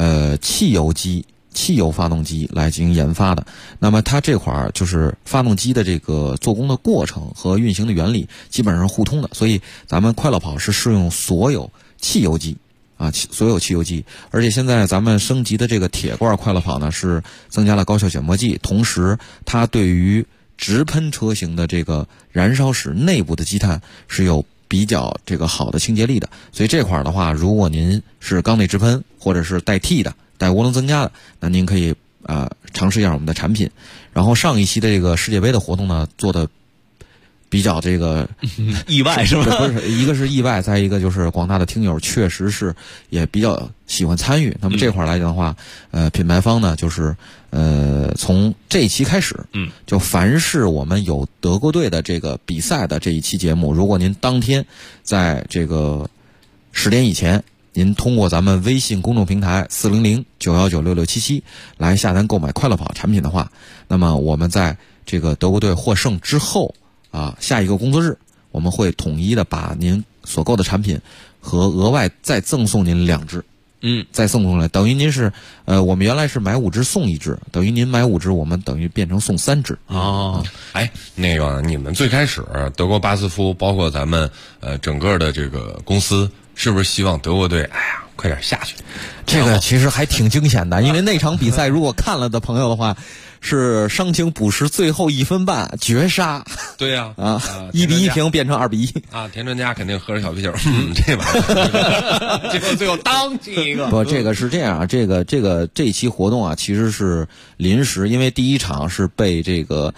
汽油发动机来进行研发的，那么它这块就是发动机的这个做工的过程和运行的原理基本上是互通的，所以咱们快乐跑是适用所有汽油机所有汽油机，而且现在咱们升级的这个铁罐快乐跑呢是增加了高效减磨剂，同时它对于直喷车型的这个燃烧室内部的积碳是有比较这个好的清洁力的，所以这块的话，如果您是缸内直喷或者是带 T 的带涡轮增加的，那您可以尝试一下我们的产品。然后上一期的这个世界杯的活动呢，做的比较这个意外是吧？ 不是，一个是意外，再一个就是广大的听友确实是也比较喜欢参与。那么这块来讲的话，品牌方呢就是从这一期开始，就凡是我们有德国队的这个比赛的这一期节目，如果您当天在这个10点以前，您通过咱们微信公众平台400-919-6677来下单购买快乐跑产品的话，那么我们在这个德国队获胜之后下一个工作日，我们会统一的把您所购的产品和额外再赠送您2只，再送出来，等于您是我们原来是买5只送1只，等于您买5只，我们等于变成送3只。 那个你们最开始德国巴斯夫，包括咱们整个的这个公司，是不是希望德国队快点下去？ 这个其实还挺惊险的，因为那场比赛如果看了的朋友的话，是伤停补时最后1分半绝杀。 对呀 ，1-1平变成2-1 田专家肯定喝着小啤酒，这把结果最后当进一个。 不，这个是这样，这一期活动其实是临时，因为第一场是被这个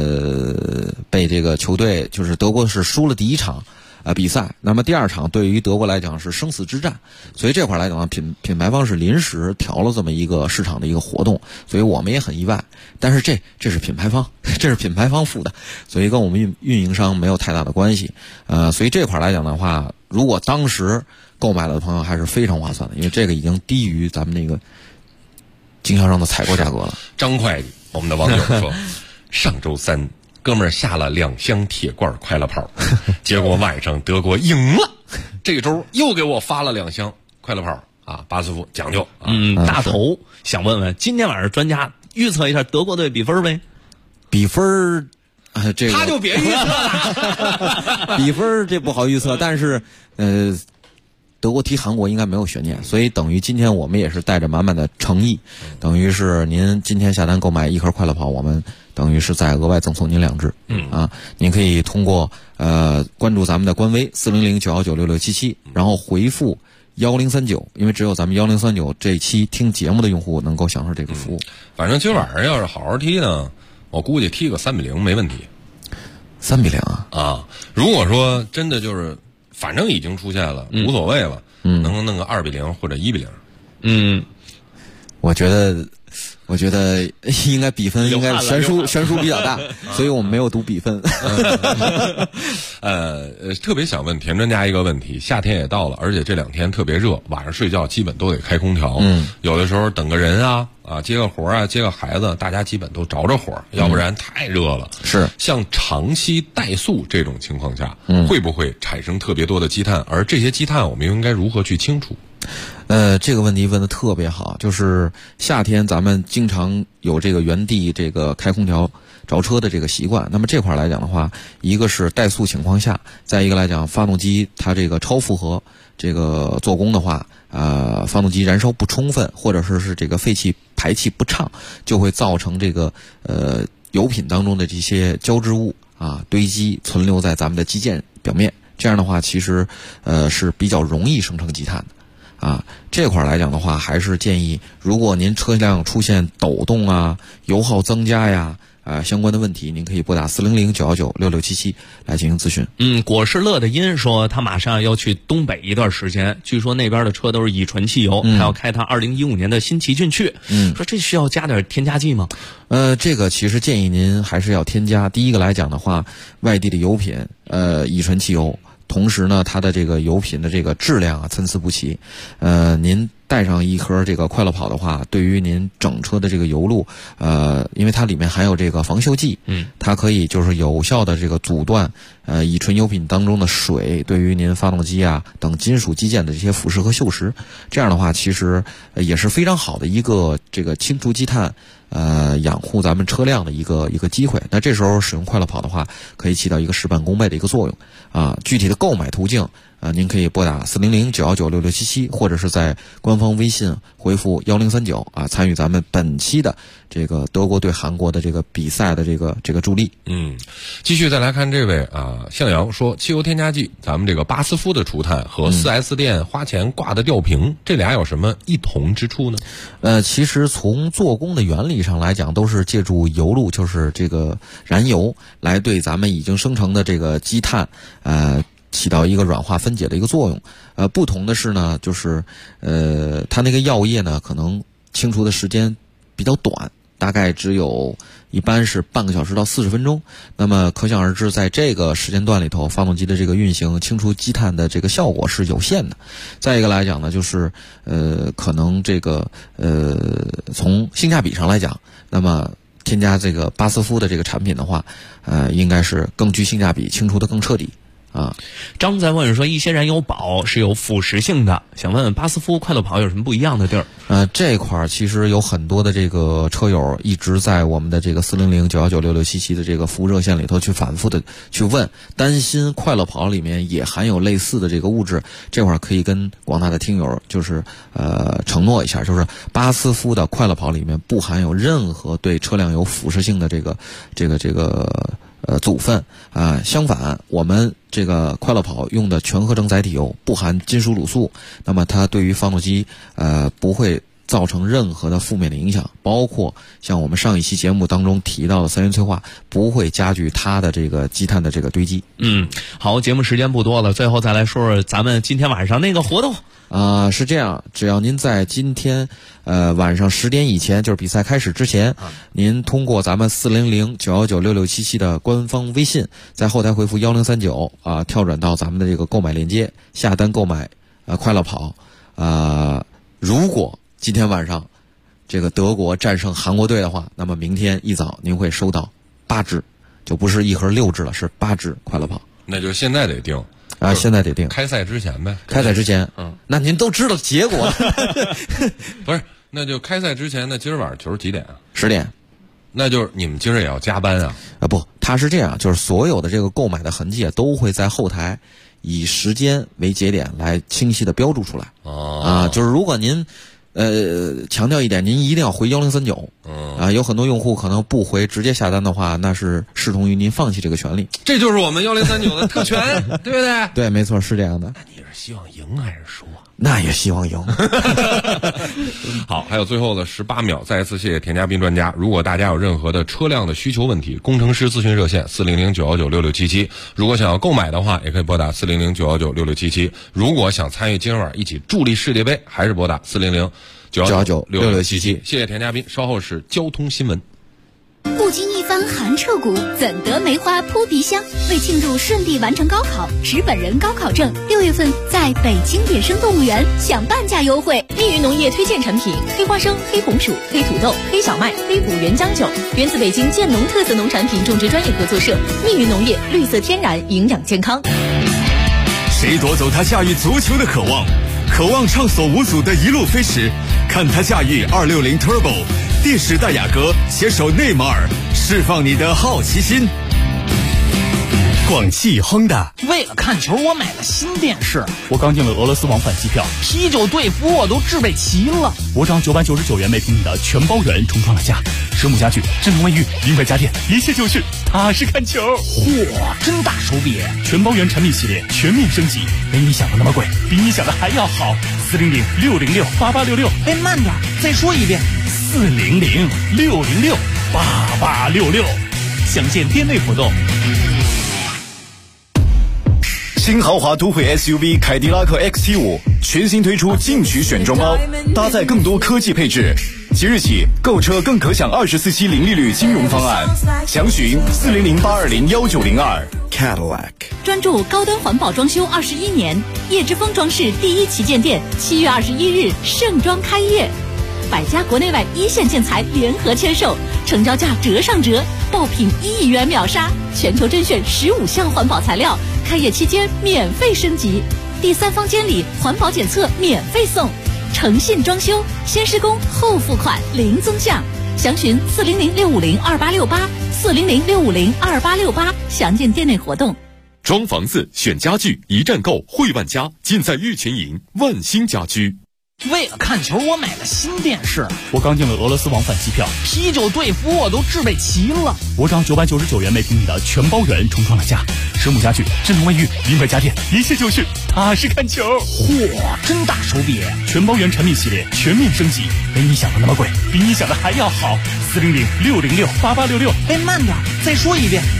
球队就是德国是输了第一场比赛，那么第二场对于德国来讲是生死之战，所以这块来讲品牌方是临时调了这么一个市场的一个活动，所以我们也很意外，但是这是品牌方，这是品牌方付的，所以跟我们运营商没有太大的关系，所以这块来讲的话，如果当时购买了的朋友还是非常划算的，因为这个已经低于咱们那个经销商的采购价格了。 张会计，我们的网友说，上周3，哥们儿下了2箱铁罐快乐泡，结果晚上德国赢了，这周又给我发了2箱快乐泡啊，巴斯夫讲究。 大头想问问，今天晚上专家预测一下德国队比分呗？ 比分这个他就别预测了。 比分这不好预测，但是德国踢韩国应该没有悬念，所以等于今天我们也是带着满满的诚意，等于是您今天下单购买1盒快乐跑，我们等于是再额外赠送您2支。您可以通过关注咱们的官微400-919-6677，然后回复1039，因为只有咱们1039这期听节目的用户能够享受这个服务。 反正今晚上要是好好踢呢，我估计踢个3-0没问题。 3-0 啊！如果说真的就是反正已经出现了，无所谓了，能弄个2-0或者1-0。 我觉得应该比分应该悬殊比较大，所以我们没有读比分。 特别想问田专家一个问题：夏天也到了，而且这2天特别热，晚上睡觉基本都得开空调。有的时候等个人啊，接个活啊，接个孩子，大家基本都着火，要不然太热了。 是像长期怠速这种情况下，会不会产生特别多的积碳？而这些积碳，我们又应该如何去清除？ 这个问题问得特别好，就是夏天咱们经常有这个原地这个开空调着车的这个习惯。那么这块来讲的话，一个是怠速情况下，再一个来讲，发动机它这个超负荷这个做工的话，发动机燃烧不充分，或者是这个废气排气不畅，就会造成这个油品当中的这些胶质物堆积存留在咱们的机件表面。这样的话，其实是比较容易生成积碳的。这块来讲的话，还是建议，如果您车辆出现抖动啊、油耗增加呀、相关的问题，您可以拨打400-919-6677来进行咨询。 果是乐的音说他马上要去东北一段时间，据说那边的车都是乙醇汽油，他要开他2015年的新奇骏去。说这需要加点添加剂吗？ 这个其实建议您还是要添加。第一个来讲的话，外地的油品，乙醇汽油。同时呢，它的这个油品的这个质量参差不齐。您带上1盒这个快乐跑的话，对于您整车的这个油路，因为它里面含有这个防锈剂，它可以就是有效的这个阻断乙醇油品当中的水对于您发动机等金属机件的这些腐蚀和锈蚀。这样的话，其实也是非常好的一个这个清除积碳。养护咱们车辆的一个机会。那这时候使用快乐跑的话，可以起到一个事半功倍的一个作用。具体的购买途径，您可以拨打400-919-6677，或者是在官方微信回复1039参与咱们本期的这个德国对韩国的这个比赛的这个助力。 继续再来看这位向阳说，汽油添加剂，咱们这个巴斯夫的除碳和4S 店花钱挂的吊瓶，这俩有什么异同之处呢？ 其实从做工的原理上来讲，都是借助油路，就是这个燃油，来对咱们已经生成的这个积碳，起到一个软化分解的一个作用。不同的是呢，就是它那个药液呢，可能清除的时间比较短，大概只有一般是半个小时到40分钟。那么可想而知，在这个时间段里头，发动机的这个运行清除积碳的这个效果是有限的。再一个来讲呢，就是可能这个从性价比上来讲，那么添加这个巴斯夫的这个产品的话，应该是更具性价比，清除的更彻底。 张在问说，一些燃油宝是有腐蚀性的，想问问巴斯夫快乐跑有什么不一样的地儿？ 这块儿其实有很多的这个车友一直在我们的这个400-919-6677的这个服务热线里头去反复的去问，担心快乐跑里面也含有类似的这个物质。这块儿可以跟广大的听友就是承诺一下，就是巴斯夫的快乐跑里面不含有任何对车辆有腐蚀性的这个组分。相反，我们这个快乐跑用的全合成载体油不含金属卤素，那么它对于发动机不会造成任何的负面的影响，包括像我们上一期节目当中提到的3元催化，不会加剧它的这个积碳的这个堆积。 好，节目时间不多了，最后再来说说咱们今天晚上那个活动。 是这样，只要您在今天晚上10点以前，就是比赛开始之前，您通过咱们400-919-6677的官方微信，在后台回复1039跳转到咱们的这个购买链接，下单购买快乐跑。如果今天晚上这个德国战胜韩国队的话，那么明天一早您会收到8只，就不是1盒6只了，是8只快乐跑。 那就现在得定啊，现在得定， 开赛之前呗。 开赛之前，那您都知道结果。 不是，那就开赛之前，那今儿晚上球几点啊 ？10点。 那就是你们今儿也要加班啊？ 不，它是这样，就是所有的这个购买的痕迹都会在后台以时间为节点来清晰的标注出来。就是如果您强调一点，您一定要回1039。有很多用户可能不回直接下单的话，那是视同于您放弃这个权利。 这就是我们1039的特权，对不对？ 对，没错，是这样的。 那你是希望赢还是输啊？ 那也希望赢。 好，还有最后的18秒，再一次谢谢田家斌专家。如果大家有任何的车辆的需求问题，工程师咨询热线400-919-6677。如果想要购买的话，也可以拨打400-919-6677。如果想参与今晚一起助力世界杯，还是拨打400-919-6677。谢谢田家斌。稍后是交通新闻。 不经一番寒彻骨，怎得梅花扑鼻香？为庆祝顺利完成高考，持本人高考证，6月份在北京野生动物园享半价优惠。 密云农业推荐产品：黑花生、黑红薯、黑土豆、黑小麦、黑虎原浆酒，源自北京建农特色农产品种植专业合作社。密云农业，绿色天然，营养健康。 谁夺走他驾驭足球的渴望？渴望畅所无阻的一路飞驰，看他驾驭260 Turbo。第10代雅阁携手内马尔，释放你的好奇心。广汽亨达， 为了看球，我买了新电视。 我刚订了俄罗斯往返机票， 啤酒、队服我都置备齐了。 我涨999元每平米的全包圆重创了价，蛇母家具、智能卫浴、名牌家电，一切就绪，踏实看球。 嚯，真大手笔！ 全包圆产品系列全面升级，没你想的那么贵，比你想的还要好。400-606-8866。 哎，慢点，再说一遍。 400-606-8866，详见店内活动。 新豪华都会 SUV 凯迪拉克 XT5 全新推出进取选装包，搭载更多科技配置。即日起购车更可享24期零利率金融方案，详询400-820-1902。Cadillac 专注高端环保装修21年，叶之峰装饰第1旗舰店7月21日盛装开业。百家国内外一线建材联合签售，成交价折上折，爆品1亿元秒杀，全球甄选15项环保材料，开业期间免费升级，第3方监理环保检测免费送，诚信装修，先施工后付款零增项，详询400-650-2868 400-650-2868，详见店内活动。 装房子选家具，一站购汇万家，尽在玉泉营万兴家居。 为了看球，我买了新电视。 我刚订了俄罗斯往返机票， 啤酒、队服我都置备齐了。 我涨999元每平米的全包圆重创了价，蛇母家具、智能卫浴、名牌家电，一切就绪，踏实看球。 嚯，真大手笔！ 全包圆产品系列全面升级，没你想的那么贵，比你想的还要好。400-606-8866。 哎，慢点，再说一遍。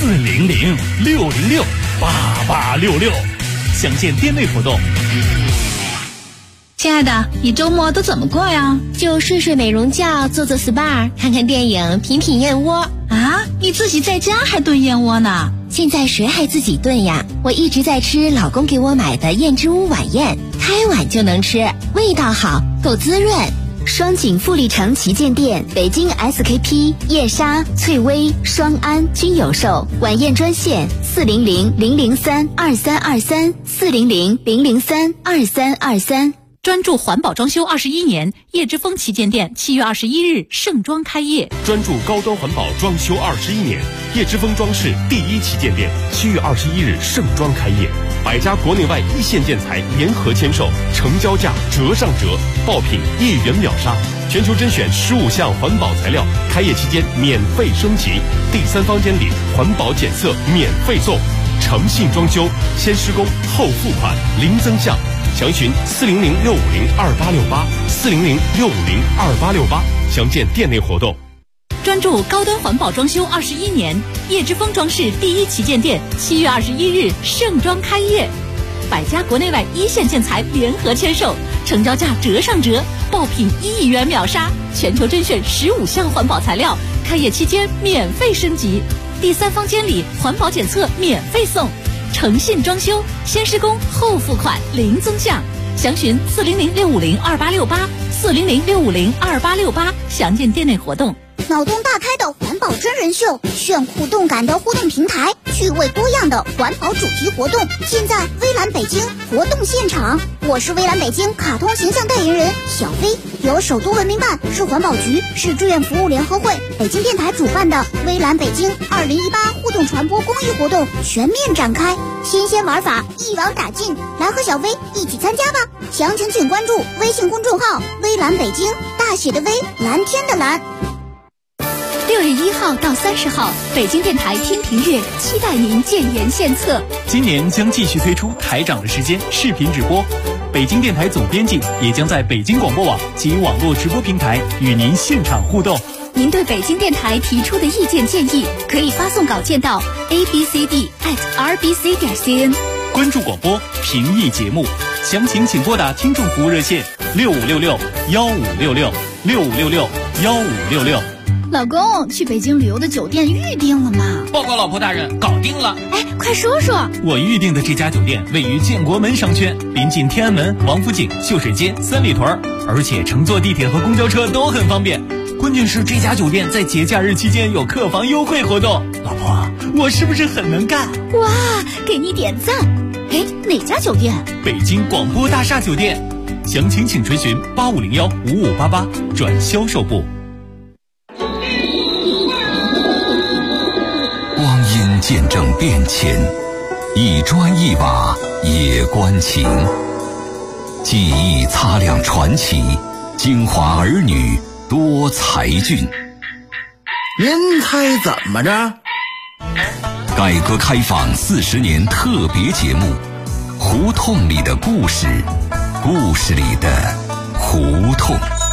400-606-8866，详见店内活动。 亲爱的，你周末都怎么过呀？ 就睡睡美容觉，做做 SPA， 看看电影，品品燕窝。 啊，你自己在家还炖燕窝呢？ 现在谁还自己炖呀？我一直在吃老公给我买的燕之屋晚宴，开碗就能吃，味道好，够滋润。 双井富力城旗舰店、北京 SKP、叶莎、翠微、双安均有售。晚宴专线400-003-2323 400-003-2323。 专注环保装修21年，叶之峰旗舰店7月21日盛装开业。 专注高端环保装修21年，叶之峰装饰第1旗舰店7月21日盛装开业。百家国内外一线建材联合签售，成交价折上折，爆品1亿元秒杀，全球甄选15项环保材料，开业期间免费升级，第3方监理环保检测免费送，诚信装修，先施工后付款零增项。详询400-650-2868 400-650-2868，详见店内活动。 专注高端环保装修21年，叶之峰装饰第1旗舰店7月21日盛装开业。百家国内外一线建材联合签售，成交价折上折，爆品1亿元秒杀，全球甄选15项环保材料，开业期间免费升级，第3方监理环保检测免费送，诚信装修，先施工后付款零增项。详询400-650-2868 400-650-2868，详见店内活动。 脑洞大开的环保真人秀，炫酷动感的互动平台，趣味多样的环保主题活动，现在微蓝北京活动现场。我是微蓝北京卡通形象代言人小飞，由首都文明办、市环保局、市志愿服务联合会、北京电台主办的微蓝北京2018互动传播公益活动全面展开，新鲜玩法一网打尽，来和小飞一起参加吧！详情请关注微信公众号微蓝北京，大写的微，蓝天的蓝。 6月1号到30号，北京电台听评月期待您建言献策。 今年将继续推出台长的时间视频直播，北京电台总编辑也将在北京广播网及网络直播平台与您现场互动。 您对北京电台提出的意见建议，可以发送稿件到 abcd@rbc.cn。 关注广播，评议节目，详情请拨打听众服务热线6566-1566，6566-1566。 老公，去北京旅游的酒店预定了吗？ 报告老婆大人，搞定了。 哎，快说说。 我预定的这家酒店位于建国门商圈，临近天安门、王府井、秀水街、三里屯，而且乘坐地铁和公交车都很方便。关键是这家酒店在节假日期间有客房优惠活动。老婆，我是不是很能干？ 哇，给你点赞。哎，哪家酒店？ 北京广播大厦酒店。详情请垂询8501-5588转销售部。 光阴见证变迁，一砖一瓦也关情。记忆擦亮传奇，京华儿女多才俊。 您猜怎么着？ 改革开放40年特别节目，胡同里的故事，故事里的胡同。